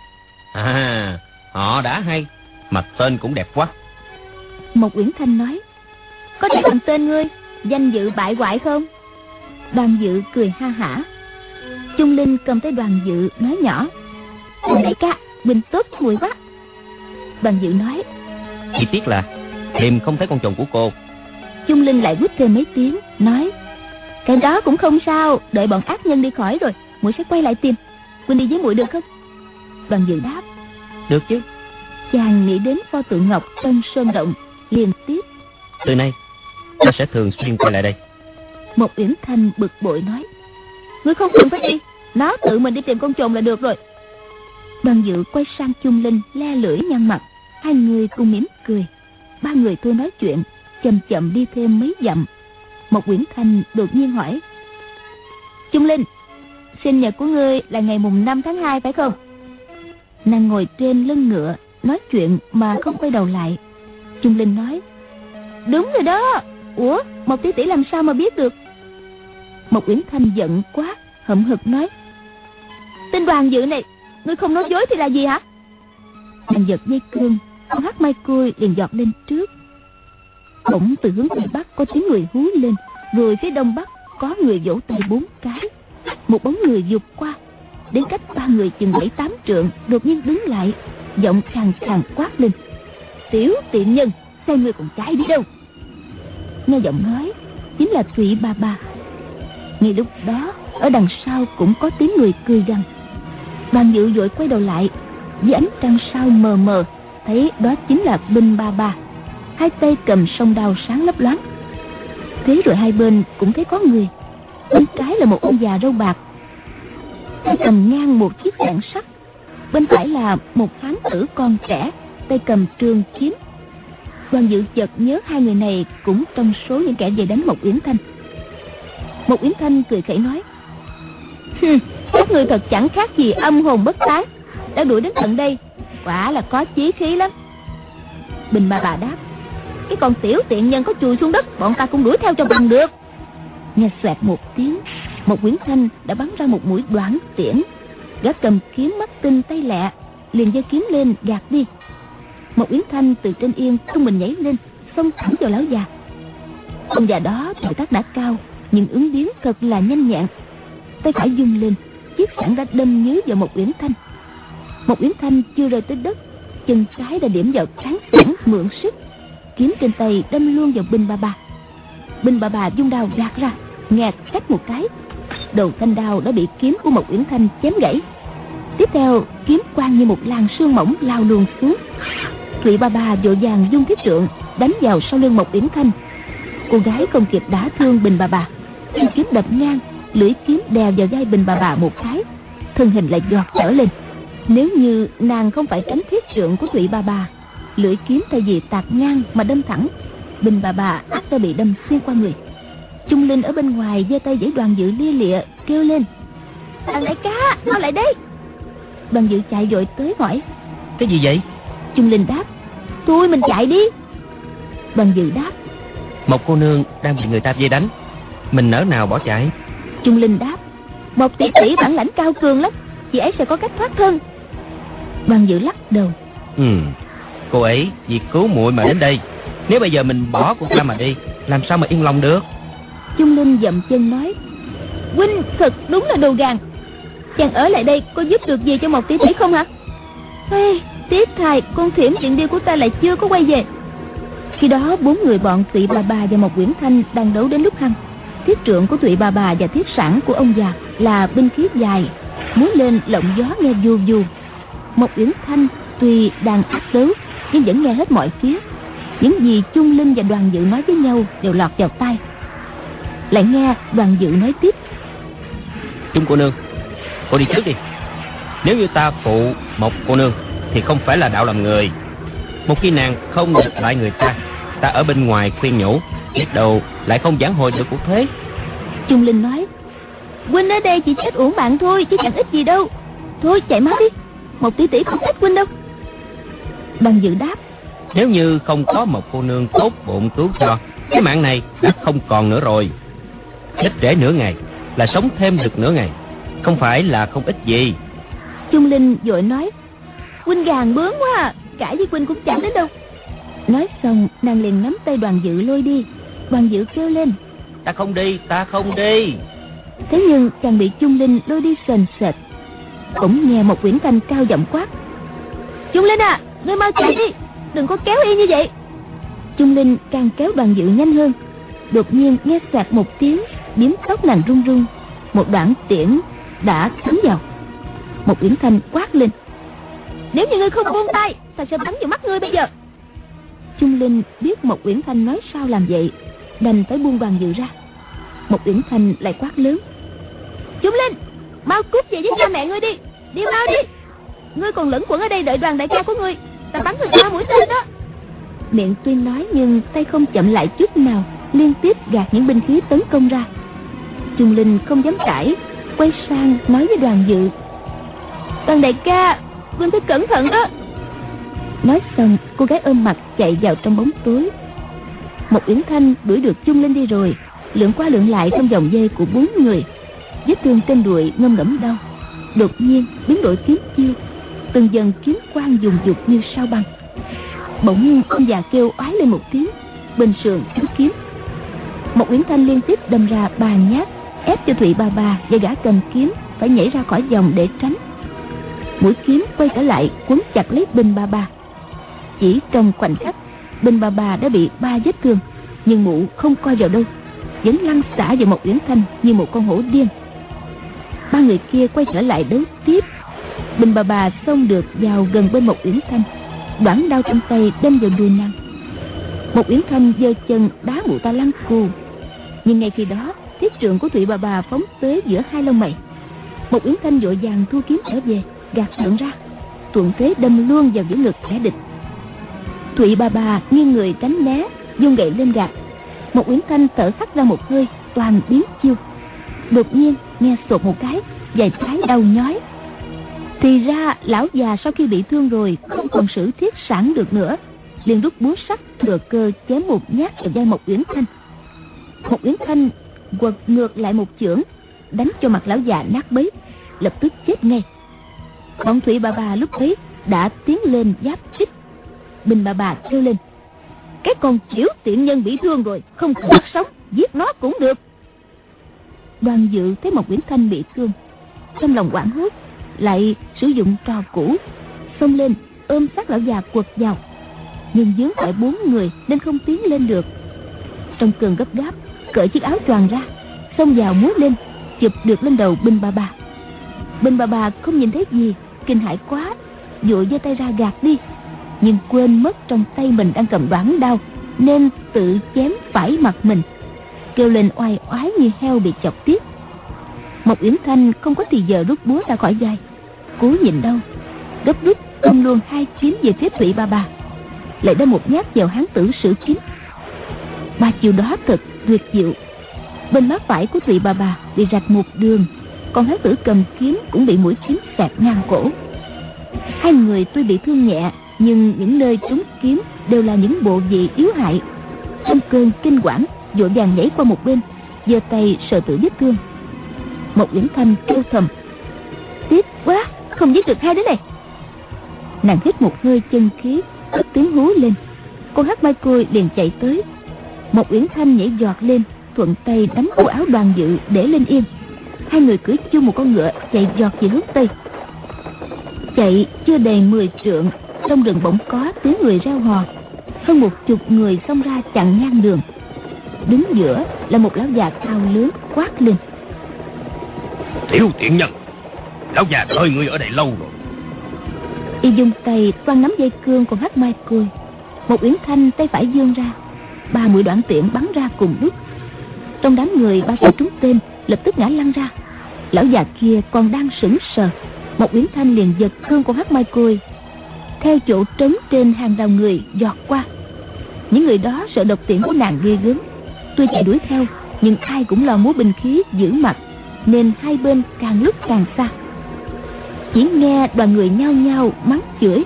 À, họ đã hay, mà tên cũng đẹp quá. Mộc Uyển Thanh nói: Có thể làm tên ngươi, danh dự bại hoại không? Đoàn Dự cười ha hả. Chung Linh cầm tay Đoàn Dự nói nhỏ: Đoàn đại ca, bình tốt muội quá. Đoàn Dự nói: Chỉ tiếc là tìm không thấy con chồn của cô. Chung Linh lại quýt thêm mấy tiếng, nói: Cái đó cũng không sao, đợi bọn ác nhân đi khỏi rồi, muội sẽ quay lại tìm. Huynh đi với muội được không? Đoàn Dự đáp: Được chứ. Chàng nghĩ đến pho tượng ngọc trong sơn động, liền tiếp: Từ nay ta sẽ thường xuyên quay lại đây. Mộc Uyển Thanh bực bội nói: Ngươi không cần phải đi, nó tự mình đi tìm con chồn là được rồi. Đoàn Dự quay sang Chung Linh le lưỡi nhăn mặt, hai người cùng mỉm cười. Ba người thôi nói chuyện, chậm chậm đi thêm mấy dặm. Một Uyển Thanh đột nhiên hỏi: Trung Linh, sinh nhật của ngươi là ngày mùng 5 tháng 2 phải không? Nàng ngồi trên lưng ngựa nói chuyện mà không quay đầu lại. Trung Linh nói: Đúng rồi đó. Ủa, Mộc tỷ tỷ làm sao mà biết được? Mộc Uyển Thanh giận quá, hậm hực nói: Tên Đoàn Dự này, ngươi không nói dối thì là gì hả? Nàng giật dây cương, con hắc mai côi liền giọt lên trước. Bỗng từ hướng tây bắc có tiếng người hú lên, rồi phía đông bắc có người vỗ tay 4 cái. Một bóng người vụt qua, đến cách 3 người chừng 7-8 trượng, đột nhiên đứng lại, giọng khàn khàn quát lên: Tiểu tiện nhân, sao ngươi còn chạy đi đâu? Nghe giọng nói chính là Thụy Bà Bà. Ngay lúc đó, ở đằng sau cũng có tiếng người cười gằn. Đoàn Dự vội quay đầu lại, dưới ánh trăng sao mờ mờ thấy đó chính là Binh Bà Bà, hai tay cầm song đao sáng lấp loáng. Thế rồi hai bên cũng thấy có người. Bên trái là một ông già râu bạc, tay cầm ngang một chiếc gậy sắt. Bên phải là một hán tử con trẻ, tay cầm trường kiếm. Đoàn Dự chợt nhớ hai người này cũng trong số những kẻ về đánh Mộc Uyển Thanh. Mộc Uyển Thanh cười khẩy nói: Các người thật chẳng khác gì âm hồn bất tán, đã đuổi đến tận đây, quả là có chí khí lắm. Bình Bà Bà đáp: Cái con tiểu tiện nhân có chùi xuống đất, bọn ta cũng đuổi theo cho bằng được. Nghe xoẹt một tiếng, Mộc Uyển Thanh đã bắn ra một mũi đoản tiễn. Gã cầm kiếm mắt tinh tay lẹ, liền giơ kiếm lên gạt đi. Mộc Uyển Thanh từ trên yên tung mình nhảy lên, xông thẳng vào lão già. Ông già đó tuổi tác đã cao, nhưng ứng biến thật là nhanh nhẹn. Tay phải vung lên, chiếc sẵn đã đâm nhứ vào Mộc Uyển Thanh. Mộc Uyển Thanh chưa rơi tới đất, chân trái đã điểm vào trán sẵn mượn sức, kiếm trên tay đâm luôn vào Binh Bà Bà. Binh Bà Bà vung đao gạt ra, nghẹt cách một cái, đầu thanh đao đã bị kiếm của Mộc Uyển Thanh chém gãy. Tiếp theo, kiếm quang như một làn sương mỏng lao luồn xuống. Thụy Bà Bà vội vàng vung thiết trượng đánh vào sau lưng Mộc Uyển Thanh. Cô gái không kịp đả thương Bình Bà Bà, khi kiếm đập ngang, lưỡi kiếm đè vào vai Bình Bà Bà một cái, thân hình lại giọt trở lên. Nếu như nàng không phải tránh thiết trượng của Thụy Bà Bà, lưỡi kiếm thay vì tạt ngang mà đâm thẳng, Bình Bà Bà ắt sẽ bị đâm xuyên qua người. Trung Linh ở bên ngoài giơ tay giãy Đoàn Dự lia lịa kêu lên: Thằng đại ca, mau lại đây! Đoàn Dự chạy vội tới hỏi: Cái gì vậy? Trung Linh đáp: Thôi mình chạy đi. Đoàn Dự đáp: Một cô nương đang bị người ta vây đánh, mình nỡ nào bỏ chạy? Trung Linh đáp: Một tỷ tỷ bản lãnh cao cường lắm, chị ấy sẽ có cách thoát thân. Đoàn Dự lắc đầu: Cô ấy vì cứu muội mà đến đây, nếu bây giờ mình bỏ cô ta mà đi, làm sao mà yên lòng được? Trung Linh dậm chân nói: Huynh thật đúng là đồ gàn. Chàng ở lại đây có giúp được gì cho một tỷ tỷ không hả? Hey, tiếc thay con thiểm chuyện điêu của ta lại chưa có quay về. Khi đó 4 người bọn Thụy Bà Bà và Mộc Uyển Thanh đang đấu đến lúc hăng. Thiết trượng của Thụy Bà Bà và thiết sản của ông già là binh khí dài, múa lên lộng gió nghe vù vù. Mộc Uyển Thanh tuy đang ác đấu nhưng vẫn nghe hết mọi phía. Những gì Trung Linh và Đoàn Dự nói với nhau đều lọt vào tai. Lại nghe Đoàn Dự nói tiếp: Trung cô nương, cô đi trước đi. Nếu như ta phụ một cô nương thì không phải là đạo làm người. Một khi nàng không địch lại người ta, ta ở bên ngoài khuyên nhủ, biết đâu lại không vãn hồi được cuộc thế. Trung Linh nói: Huynh ở đây chỉ chết uổng bạn thôi, chứ chẳng ích gì đâu. Thôi chạy mau đi, một tỷ tỷ không thích huynh đâu. Đoàn Dự đáp: Nếu như không có một cô nương tốt bụng cứu cho, cái mạng này đã không còn nữa rồi. Chết trễ nửa ngày là sống thêm được nửa ngày, không phải là không ít gì. Trung Linh vội nói: Huynh gàn bướng quá à, cãi với huynh cũng chẳng đến đâu. Nói xong nàng liền nắm tay Đoàn Dự lôi đi. Đoàn Dự kêu lên: Ta không đi, ta không đi. Thế nhưng chàng bị Trung Linh lôi đi sền sệt. Cũng nghe một Uyển Thanh cao giọng quát: Trung Linh à, ngươi mau chạy đi, đừng có kéo y như vậy. Trung Linh càng kéo Đoàn Dự nhanh hơn. Đột nhiên nghe xoẹt một tiếng, biếm tóc nàng run run. Một đoạn tiễn đã cắm vào. Một Uyển Thanh quát lên: Nếu như ngươi không buông tay, ta sẽ bắn vào mắt ngươi bây giờ. Trung Linh biết một Uyển Thanh nói sao làm vậy, đành phải buông Đoàn Dự ra. Một Uyển Thanh lại quát lớn: Trung Linh, mau cút về với cha mẹ ngươi đi, đi mau đi. Ngươi còn lẫn quẩn ở đây đợi Đoàn đại ca của ngươi, ta bắn ngươi 3 mũi tên đó. miệng tuy nói nhưng tay không chậm lại chút nào, liên tiếp gạt những binh khí tấn công ra. Trung Linh không dám cãi, quay sang nói với Đoàn Dự: Đoàn đại ca, Vương phải cẩn thận đó. Nói xong, cô gái ôm mặt chạy vào trong bóng tối. Một Uyển Thanh đuổi được Trung Linh đi rồi, lượn qua lượn lại trong vòng dây của 4 người. Vết thương trên đùi ngâm ngẫm đau, đột nhiên biến đổi kiếm chiêu, từng dần kiếm quang dùng dục như sao băng. Bỗng ông già kêu oái lên một tiếng, bên sườn trúng kiếm. Một Uyển Thanh liên tiếp đâm ra 3 nhát, ép cho Thụy Bà Bà và gã cầm kiếm phải nhảy ra khỏi vòng để tránh. Mũi kiếm quay trở lại quấn chặt lấy Binh Bà Bà. Chỉ trong khoảnh khắc, Binh Bà Bà đã bị 3 vết thương, nhưng mụ không coi vào đâu, vẫn lăn xả vào một Uyển Thanh như một con hổ điên. 3 người kia quay trở lại đấu tiếp. Binh Bà Bà xông được vào gần bên một Uyển Thanh, đoản đao trong tay đâm vào đùi nàng. Một Uyển Thanh giơ chân đá mụ ta lăn cù, nhưng ngay khi đó thiết trượng của Thụy Bà Bà phóng tới giữa hai lông mày. Một Uyển Thanh vội vàng thu kiếm trở về, gạt trượng ra, thuận thế đâm luôn vào giữa ngực kẻ địch. Thụy Bà Bà nghiêng người tránh né, vung gậy lên gạt. Một Uyển Thanh thở hắt ra một hơi, toàn biến chiêu. Đột nhiên nghe sột một cái, vài cái đau nhói. Thì ra lão già sau khi bị thương rồi không còn sử thiết sản được nữa, liền rút búa sắt thừa cơ chém một nhát vào vai một Uyển Thanh. Một Uyển Thanh quật ngược lại một chưởng, đánh cho mặt lão già nát bấy, lập tức chết ngay. Bọn Thụy Bà Bà lúc ấy đã tiến lên giáp kích. Binh Bà Bà kêu lên: Cái con chiểu tiện nhân bị thương rồi, không cần bắt sống, giết nó cũng được. Đoàn Dự thấy một Uyển Thanh bị thương, trong lòng hoảng hốt, lại sử dụng trò cũ, xông lên ôm sát lão già quật vào, nhưng vướng phải 4 người nên không tiến lên được. Trong cơn gấp gáp, cởi chiếc áo choàng ra, xông vào múa lên, chụp được lên đầu Binh Bà Bà. Binh Bà Bà không nhìn thấy gì, kinh hãi quá, vội giơ tay ra gạt đi, nhưng quên mất trong tay mình đang cầm đoản đao, nên tự chém phải mặt mình, kêu lên oai oái như heo bị chọc tiết. Một Uyển Thanh không có thì giờ rút búa ra khỏi vai, cố nhịn đau, gấp rút đâm luôn 2 kiếm về phía Thụy Bà Bà, lại đâm một nhát vào hán tử sử kiếm. 3 chiều đó thật tuyệt diệu. Bên má phải của Thụy Bà Bà bị rạch một đường, còn hán tử cầm kiếm cũng bị mũi kiếm xẹt ngang cổ. 2 người tuy bị thương nhẹ, nhưng những nơi trúng kiếm đều là những bộ vị yếu hại. Trong cơn kinh hoàng, vội vàng nhảy qua một bên, giơ tay sờ tự vết thương. Một Uyển Thanh kêu thầm: Tiếc quá, không giết được 2 đứa này. Nàng hít một hơi chân khí, cất tiếng hú lên. Con Hắc Mai Côi liền chạy tới. Một Uyển Thanh nhảy giọt lên, thuận tay đánh cổ áo Đoàn Dự để lên yên. 2 người cưỡi chung một con ngựa chạy giọt về hướng tây. Chạy chưa đầy 10 trượng, trong rừng bỗng có tiếng người reo hò. Hơn 10 người xông ra chặn ngang đường. Đứng giữa là một lão già cao lớn, quát lên: Tiểu tiện nhân, lão già đợi người ở đây lâu rồi. Y dùng tay toan nắm dây cương con Hắc Mai Côi. Một Uyển Thanh tay phải vươn ra, 3 mũi đoạn tiễn bắn ra cùng lúc. Trong đám người 3 tay trúng tên, lập tức ngã lăn ra. Lão già kia còn đang sững sờ, một Uyển Thanh liền giật cương con Hắc Mai Côi, theo chỗ trống trên hàng đầu người giọt qua. Những người đó sợ độc tiễn của nàng ghê gớm, tuy chạy đuổi theo, nhưng ai cũng lo múa binh khí giữ mặt, nên hai bên càng lúc càng xa. Chỉ nghe đoàn người nhao nhao mắng chửi: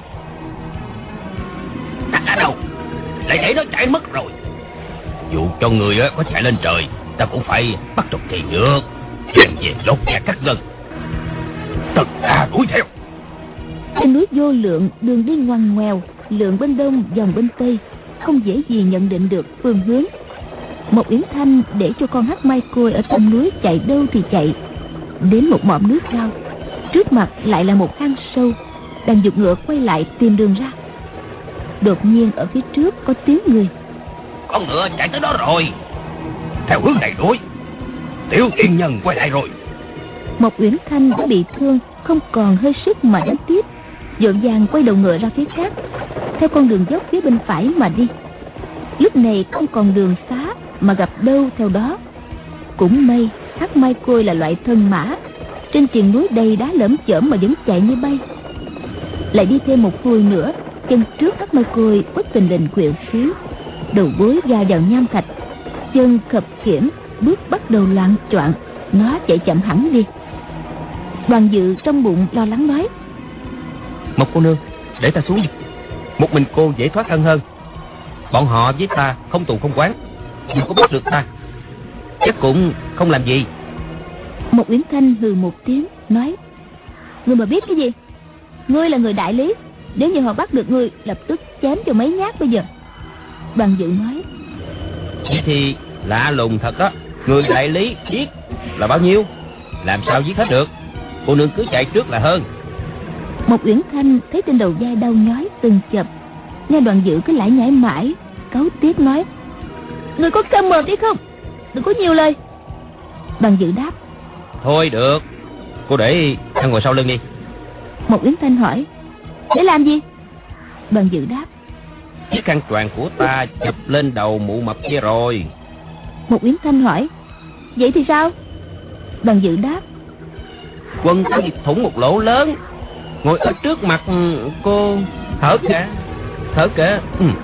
Ở đâu? Lại để nó chạy mất rồi. Dù cho người có chạy lên trời, ta cũng phải bắt trục kỳ được, đem về lột da cắt gân. Tất cả đuổi theo. Trên núi Vô Lượng, đường đi ngoằn ngoèo, lượn bên đông vòng bên tây, không dễ gì nhận định được phương hướng. Một Uyển Thanh để cho con Hắc Mai Côi ở trong núi chạy đâu thì chạy. Đến một mỏm nước cao, trước mặt lại là một hang sâu, đang giục ngựa quay lại tìm đường ra. Đột nhiên ở phía trước có tiếng người: Con ngựa chạy tới đó rồi, theo hướng này đuổi. Tiểu tiên nhân quay lại rồi. Một Uyển Thanh đã bị thương, không còn hơi sức mà đánh tiếp, vội vàng quay đầu ngựa ra phía khác, theo con đường dốc phía bên phải mà đi. Lúc này không còn đường xá, mà gặp đâu theo đó. Cũng may Hắc Mai Côi là loại thân mã, trên triền núi đầy đá lởm chởm mà vẫn chạy như bay. Lại đi thêm một hồi nữa, Chân trước Hắc Mai Côi bất tình lình khuỵu xuống, đầu gối va vào nham thạch, chân khập khiễng, bước bắt đầu loạng choạng, nó chạy chậm hẳn đi. Đoàn Dự trong bụng lo lắng nói: Một cô nương, để ta xuống đi. Một mình cô dễ thoát thân hơn. Bọn họ với ta không tù không quán, dù có bắt được ta chắc cũng không làm gì. Một Uyển Thanh hừ một tiếng nói: Ngươi mà biết cái gì? Ngươi là người đại lý, nếu như họ bắt được ngươi, lập tức chém cho mấy nhát bây giờ. Đoàn Dự nói: Vậy thì lạ lùng thật đó. Người đại lý giết là bao nhiêu? Làm sao giết hết được? Cô nương cứ chạy trước là hơn. Một Uyển Thanh thấy trên đầu vai đau nhói từng chập, nghe Đoàn Dự cứ lải nhải mãi, cáu tiếc nói: Ngươi có câm mồm đi không? Đừng có nhiều lời. Đoàn Dự đáp: Thôi được, cô để ta ngồi sau lưng đi. Một Uyển Thanh hỏi: Để làm gì? Đoàn Dự đáp: Chiếc khăn choàng của ta chụp lên đầu mụ mập kia rồi. Một Uyển Thanh hỏi: Vậy thì sao? Đoàn Dự đáp: Quần ta bị thủng một lỗ lớn, ngồi ở trước mặt cô thở cả.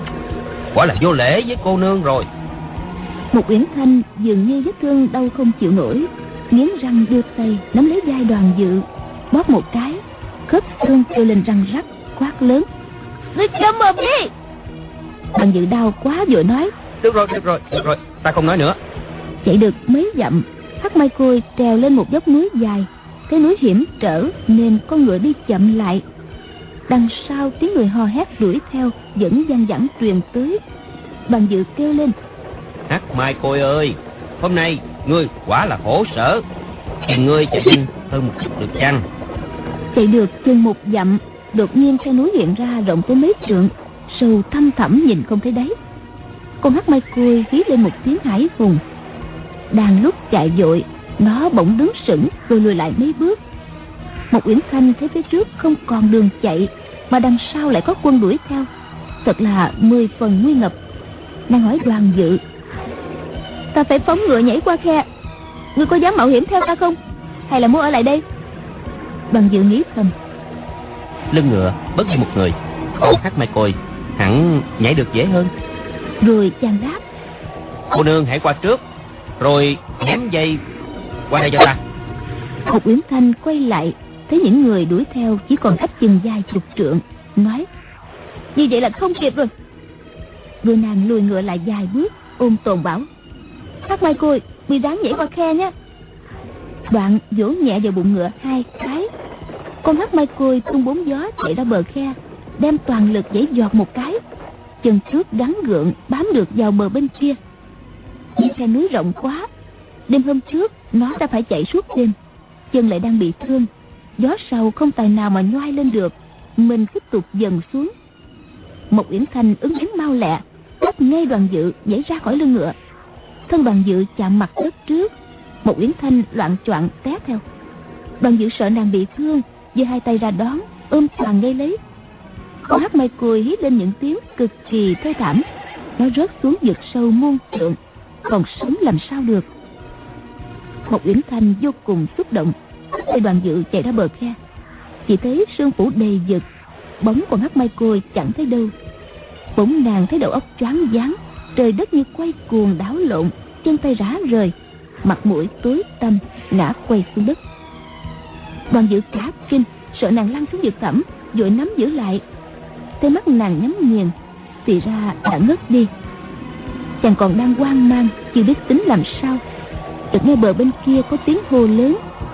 Quả là vô lễ với cô nương rồi. Một Uyển Thanh dường như vết thương đau không chịu nổi, nghiến răng đưa tay nắm lấy vai Đoàn Dự, bóp một cái, khớp xương kêu lên răng rắc, quát lớn: Ngươi câm mồm đi! Đoàn Dự đau quá vội nói: Được rồi, ta không nói nữa. Chạy được mấy dặm, Hắc Mai Côi trèo lên một dốc núi dài. Cái núi hiểm trở nên con ngựa đi chậm lại. Đằng sau tiếng người hò hét đuổi theo vẫn văng vẳng truyền tới. Đoàn Dự kêu lên: Hắc Mai Côi ơi, hôm nay ngươi quả là khổ sở. Thì ngươi chạy nhanh hơn một chút được chăng? Chạy được chừng một dặm, đột nhiên khe núi hiện ra rộng tới mấy trượng, sâu thăm thẳm nhìn không thấy đáy. Con Hắc Mai Côi hí lên một tiếng hãi hùng. Đang lúc chạy vội, nó bỗng đứng sững rồi lùi lại mấy bước. Một Uyển Thanh thấy phía trước không còn đường chạy, mà đằng sau lại có quân đuổi theo, thật là 10 phần nguy ngập. Nàng hỏi Đoàn Dự: Ta phải phóng ngựa nhảy qua khe, ngươi có dám mạo hiểm theo ta không, hay là muốn ở lại đây? Đoàn Dự nghĩ thầm: Lưng ngựa bớt đi một người, con Hắc Mai Côi hẳn nhảy được dễ hơn. Rồi chàng đáp: Cô nương hãy qua trước, rồi ném dây qua đây cho ta. Một Uyển Thanh quay lại thấy những người đuổi theo chỉ còn cách chừng vài chục trượng, nói: Như vậy là không kịp rồi. Rồi nàng lùi ngựa lại vài bước, ôm tồn bảo: Hắc Mai Côi, bị ráng nhảy qua khe nhé. Đoạn vỗ nhẹ vào bụng ngựa 2 cái. Con Hắc Mai Côi tung 4 gió chạy ra bờ khe, đem toàn lực giãy giọt một cái, chân trước gắn gượng bám được vào bờ bên kia. Nhưng khe núi rộng quá, đêm hôm trước nó đã phải chạy suốt đêm, chân lại đang bị thương, gió sầu không tài nào mà nhoai lên được, mình tiếp tục dần xuống. Một Uyển Thanh ứng biến mau lẹ, bắt ngay Đoàn Dự nhảy ra khỏi lưng ngựa. Thân Đoàn Dự chạm mặt đất trước, một Uyển Thanh loạng choạng té theo. Đoàn Dự sợ nàng bị thương, giơ 2 tay ra đón, ôm toàn ngay lấy. Con Hắc Mai Côi hí lên những tiếng cực kỳ thê thảm, nó rớt xuống vực sâu muôn trượng, còn sống làm sao được. Một Uyển Thanh vô cùng xúc động, thấy Đoàn Dự chạy ra bờ khe, chỉ thấy sương phủ đầy vực, bóng con Hắc Mai Côi chẳng thấy đâu. Bỗng nàng thấy đầu óc choáng váng, trời đất như quay cuồng đảo lộn, chân tay rã rời, mặt mũi tối tăm, ngã quay xuống đất. Đoàn Dự cả kinh, sợ nàng lăn xuống vực thẳm, vội nắm giữ lại. Thấy mắt nàng nhắm nghiền, thì ra đã ngất đi. Chàng còn đang hoang mang, chưa biết tính làm sao, chợt nghe bờ bên kia có tiếng hô lớn: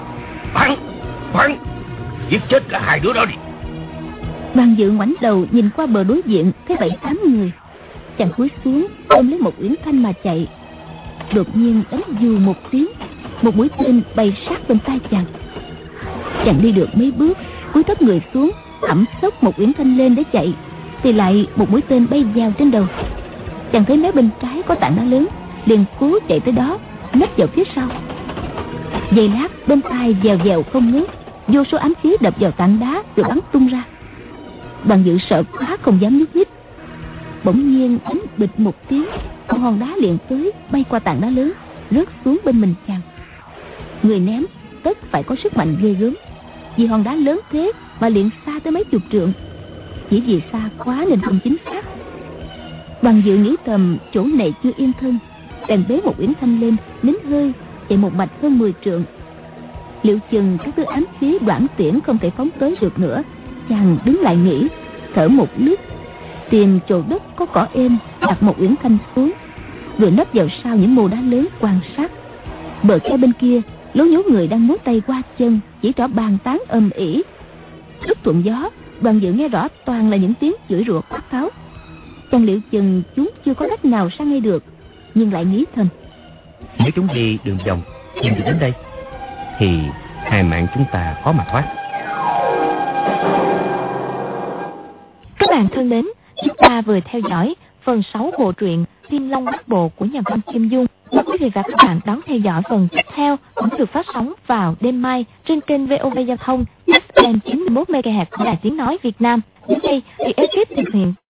Bắn, giết chết cả 2 đứa đó đi. Đoàn Dự ngoảnh đầu nhìn qua bờ đối diện, thấy 7-8 người. Chàng cúi xuống ôm lấy một Uyển Thanh mà chạy. Đột nhiên đánh dù một tiếng, một mũi tên bay sát bên tai chàng. Chàng đi được mấy bước, cúi thấp người xuống, ẵm xốc một Uyển Thanh lên để chạy, thì lại một mũi tên bay vào trên đầu. Chàng thấy mé bên trái có tảng đá lớn, liền cố chạy tới đó, nấp vào phía sau. Giây lát bên tai vèo vèo không ngớt, vô số ám khí đập vào tảng đá rồi bắn tung ra. Đoàn Dự sợ quá không dám nhúc nhích. Bỗng nhiên đánh bịch một tiếng, con hòn đá liền tới, bay qua tảng đá lớn, rớt xuống bên mình chàng. Người ném tất phải có sức mạnh ghê gớm, vì hòn đá lớn thế mà liền xa tới mấy chục trượng. chỉ vì xa quá nên không chính xác. Đoàn Dự nghĩ thầm chỗ này chưa yên thân, bèn bế một uyển thanh lên, nín hơi chạy một mạch hơn 10 trượng. Liệu chừng các thứ ám khí đoạn tiễn không thể phóng tới được nữa, chàng đứng lại nghỉ, thở một lướt, tìm chỗ đất có cỏ êm, đặt một uyển thanh xuống, rồi nấp vào sau những mồ đá lớn quan sát. Bờ khe bên kia, lố nhố người đang múa tay qua chân, chỉ trỏ bàn tán ầm ĩ. Lúc thuận gió, Đoàn Dự nghe rõ toàn là những tiếng chửi rủa quát tháo. Chàng liệu chừng chúng chưa có cách nào sang ngay được, nhưng lại nghĩ thầm: nếu chúng đi đường vòng tìm được đến đây thì hai mạng chúng ta khó mà thoát. Các bạn thân mến, chúng ta vừa theo dõi phần 6 bộ truyện Thiên Long Bát Bộ của nhà văn Kim Dung. Mời quý vị và các bạn đón theo dõi phần tiếp theo, cũng được phát sóng vào đêm mai trên kênh VOV Giao thông FM 91 MHz của Đài Tiếng nói Việt Nam. Đến đây, thì ekip thực hiện